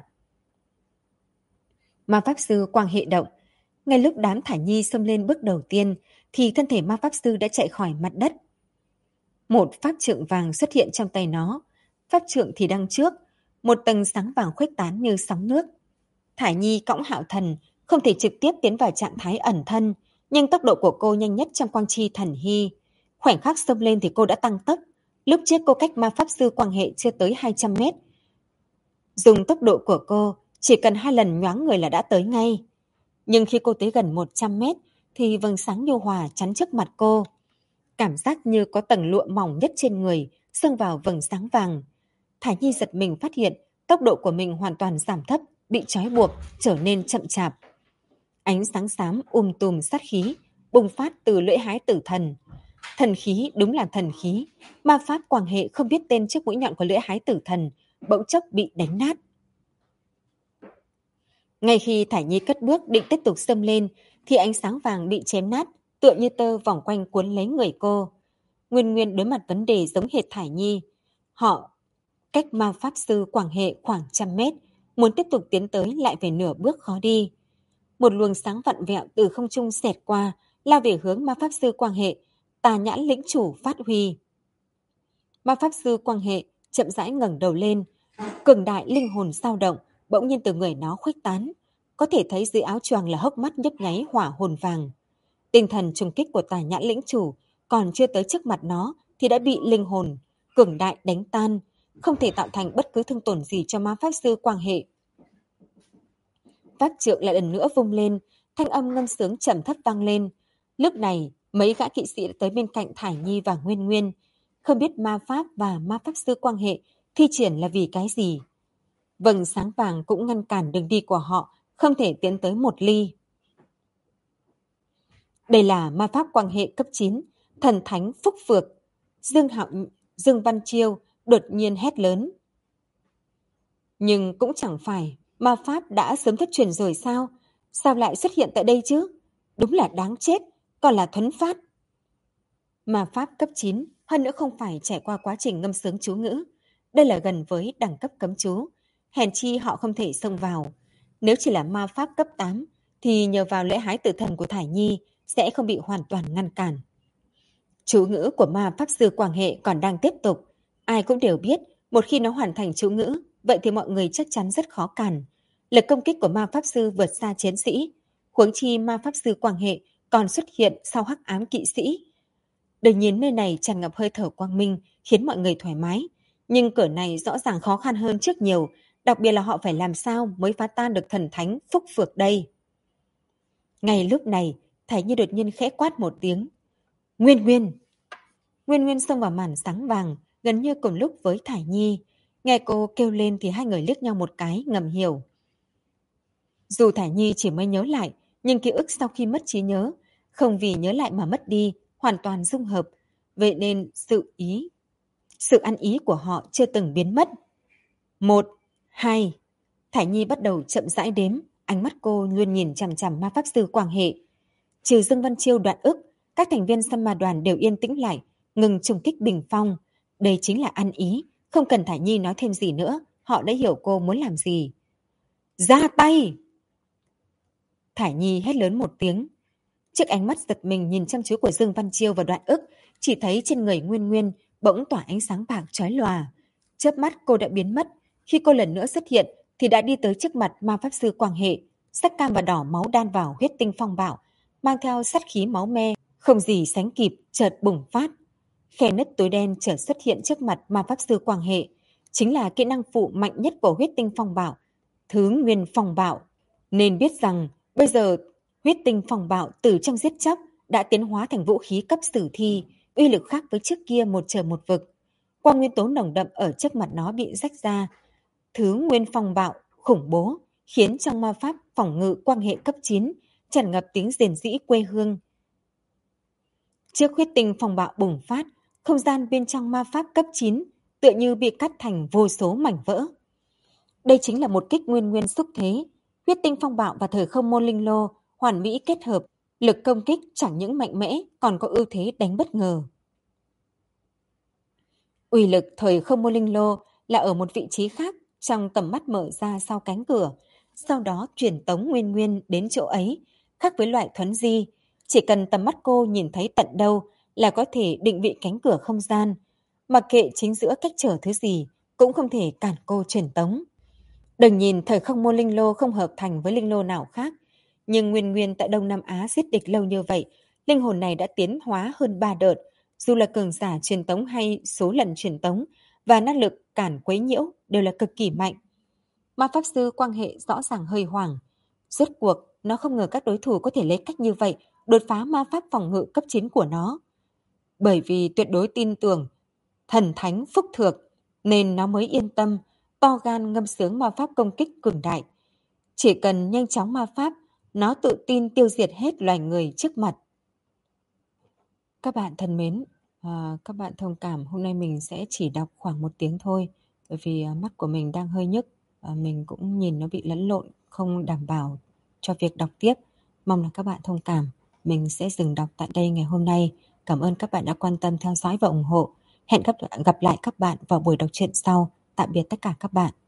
Ma pháp sư quang hệ động. Ngay lúc đám Thải Nhi xông lên bước đầu tiên, thì thân thể ma pháp sư đã chạy khỏi mặt đất. Một pháp trượng vàng xuất hiện trong tay nó. pháp trượng thì đằng trước, một tầng sáng vàng khuếch tán như sóng nước. Thải Nhi cõng Hạo Thần, không thể trực tiếp tiến vào trạng thái ẩn thân, nhưng tốc độ của cô nhanh nhất trong quang chi thần hy. Khoảnh khắc xông lên thì cô đã tăng tốc. Lúc trước cô cách ma pháp sư quan hệ chưa tới 200 mét. Dùng tốc độ của cô, chỉ cần 2 lần nhoáng người là đã tới ngay. Nhưng khi cô tới gần 100 mét, thì vầng sáng nhu hòa chắn trước mặt cô. Cảm giác như có tầng lụa mỏng nhất trên người, xông vào vầng sáng vàng. Thải Nhi giật mình phát hiện, tốc độ của mình hoàn toàn giảm thấp, bị trói buộc, trở nên chậm chạp. Ánh sáng xám tùm sát khí, bùng phát từ lưỡi hái tử thần. Thần khí đúng là thần khí, ma pháp quang hệ không biết tên trước mũi nhọn của lưỡi hái tử thần, bỗng chốc bị đánh nát. Ngay khi Thải Nhi cất bước định tiếp tục xông lên, thì ánh sáng vàng bị chém nát, tựa như tơ vòng quanh cuốn lấy người cô. Nguyên Nguyên đối mặt vấn đề giống hệt Thải Nhi. Họ cách ma pháp sư quang hệ khoảng 100 mét, muốn tiếp tục tiến tới lại về nửa bước khó đi. Một luồng sáng vặn vẹo từ không trung xẹt qua, lao về hướng ma pháp sư quang hệ, Tà Nhãn lĩnh chủ phát huy. Ma pháp sư quang hệ chậm rãi ngẩng đầu lên, cường đại linh hồn dao động, bỗng nhiên từ người nó khuếch tán, có thể thấy dưới áo choàng là hốc mắt nhấp nháy hỏa hồn vàng. Tinh thần trùng kích của Tà Nhãn lĩnh chủ còn chưa tới trước mặt nó thì đã bị linh hồn cường đại đánh tan, không thể tạo thành bất cứ thương tổn gì cho ma pháp sư quang hệ. Pháp trượng lại lần nữa vung lên, thanh âm ngâm sướng trầm thấp vang lên. Lúc này, mấy gã kỵ sĩ đã tới bên cạnh Thải Nhi và Nguyên Nguyên, không biết ma pháp và ma pháp sư quang hệ thi triển là vì cái gì. Vầng sáng vàng cũng ngăn cản đường đi của họ, không thể tiến tới một ly. Đây là ma pháp quang hệ cấp 9, thần thánh phúc phược. Dương Văn Chiêu đột nhiên hét lớn. Nhưng cũng chẳng phải, ma pháp đã sớm thất truyền rồi sao? Sao lại xuất hiện tại đây chứ? Đúng là đáng chết, còn là thuấn phát. Ma pháp cấp 9, hơn nữa không phải trải qua quá trình ngâm sướng chú ngữ. Đây là gần với đẳng cấp cấm chú. Hèn chi họ không thể xông vào. Nếu chỉ là ma pháp cấp 8, thì nhờ vào lễ hái tử thần của Thải Nhi sẽ không bị hoàn toàn ngăn cản. Chú ngữ của ma pháp sư quang hệ còn đang tiếp tục. Ai cũng đều biết, một khi nó hoàn thành chú ngữ, vậy thì mọi người chắc chắn rất khó cản. Lực công kích của ma pháp sư vượt xa chiến sĩ. Huống chi ma pháp sư quang hệ còn xuất hiện sau hắc ám kỵ sĩ. Đương nhiên nơi này tràn ngập hơi thở quang minh, khiến mọi người thoải mái. Nhưng cửa này rõ ràng khó khăn hơn trước nhiều, đặc biệt là họ phải làm sao mới phá tan được thần thánh phúc phược đây. Ngay lúc này, Thải Nhi đột nhiên khẽ quát một tiếng. Nguyên Nguyên! Nguyên Nguyên xông vào màn sáng vàng, gần như cùng lúc với Thải Nhi. Nghe cô kêu lên thì hai người liếc nhau một cái, ngầm hiểu. Dù Thải Nhi chỉ mới nhớ lại, nhưng ký ức sau khi mất trí nhớ, không vì nhớ lại mà mất đi, hoàn toàn dung hợp. Vậy nên sự ăn ý của họ chưa từng biến mất. 1, 2. Thải Nhi bắt đầu chậm rãi đếm, ánh mắt cô luôn nhìn chằm chằm ma pháp sư quang hệ. Trừ Dương Văn Chiêu Đoạn Ức, các thành viên Săn Ma đoàn đều yên tĩnh lại, ngừng trùng kích bình phong. Đây chính là ăn ý, không cần Thải Nhi nói thêm gì nữa, họ đã hiểu cô muốn làm gì. Ra tay! Thải Nhi hét lớn một tiếng. Trước ánh mắt giật mình nhìn chăm chú của Dương Văn Chiêu và Đoạn Ức, chỉ thấy trên người Nguyên Nguyên bỗng tỏa ánh sáng bạc chói lòa. Chớp mắt cô đã biến mất, khi cô lần nữa xuất hiện thì đã đi tới trước mặt ma pháp sư quang hệ, sắc cam và đỏ máu đan vào huyết tinh phong bạo, mang theo sát khí máu me, không gì sánh kịp chợt bùng phát. Khe nứt tối đen chợt xuất hiện trước mặt ma pháp sư quang hệ, chính là kỹ năng phụ mạnh nhất của huyết tinh phong bạo, Thứ Nguyên Phong Bạo. Nên biết rằng bây giờ huyết tinh phong bạo từ trong giết chóc đã tiến hóa thành vũ khí cấp sử thi, uy lực khác với trước kia một trời một vực. Quang nguyên tố nồng đậm ở trước mặt nó bị rách ra. Thứ Nguyên Phong Bạo khủng bố, khiến trong ma pháp phòng ngự quang hệ cấp 9 tràn ngập tiếng rền rĩ quê hương. Trước huyết tinh phong bạo bùng phát, không gian bên trong ma pháp cấp 9 tựa như bị cắt thành vô số mảnh vỡ. Đây chính là một kích nguyên nguyên xúc thế. Huyết tinh phong bạo và thời không môn linh lô hoàn mỹ kết hợp, lực công kích chẳng những mạnh mẽ còn có ưu thế đánh bất ngờ. Uy lực thời không môn linh lô là ở một vị trí khác trong tầm mắt mở ra sau cánh cửa, sau đó truyền tống Nguyên Nguyên đến chỗ ấy, khác với loại thuấn di, chỉ cần tầm mắt cô nhìn thấy tận đâu là có thể định vị cánh cửa không gian, mặc kệ chính giữa cách trở thứ gì, cũng không thể cản cô truyền tống. Đừng nhìn thời không môn linh lô không hợp thành với linh lô nào khác, nhưng nguyên nguyên tại Đông Nam Á giết địch lâu như vậy, linh hồn này đã tiến hóa hơn 3 đợt, dù là cường giả truyền tống hay số lần truyền tống và năng lực cản quấy nhiễu đều là cực kỳ mạnh. Ma pháp sư quan hệ rõ ràng hơi hoảng. Rốt cuộc, nó không ngờ các đối thủ có thể lấy cách như vậy đột phá ma pháp phòng ngự cấp 9 của nó. Bởi vì tuyệt đối tin tưởng thần thánh phúc thược, nên nó mới yên tâm, to gan ngâm sướng ma pháp công kích cường đại. Chỉ cần nhanh chóng ma pháp, nó tự tin tiêu diệt hết loài người trước mặt. Các bạn thân mến, các bạn thông cảm, hôm nay mình sẽ chỉ đọc khoảng 1 tiếng thôi, bởi vì mắt của mình đang hơi nhức, mình cũng nhìn nó bị lẫn lộn, không đảm bảo cho việc đọc tiếp. Mong là các bạn thông cảm. Mình sẽ dừng đọc tại đây ngày hôm nay. Cảm ơn các bạn đã quan tâm theo dõi và ủng hộ. Hẹn gặp lại các bạn vào buổi đọc truyện sau. Tạm biệt tất cả các bạn.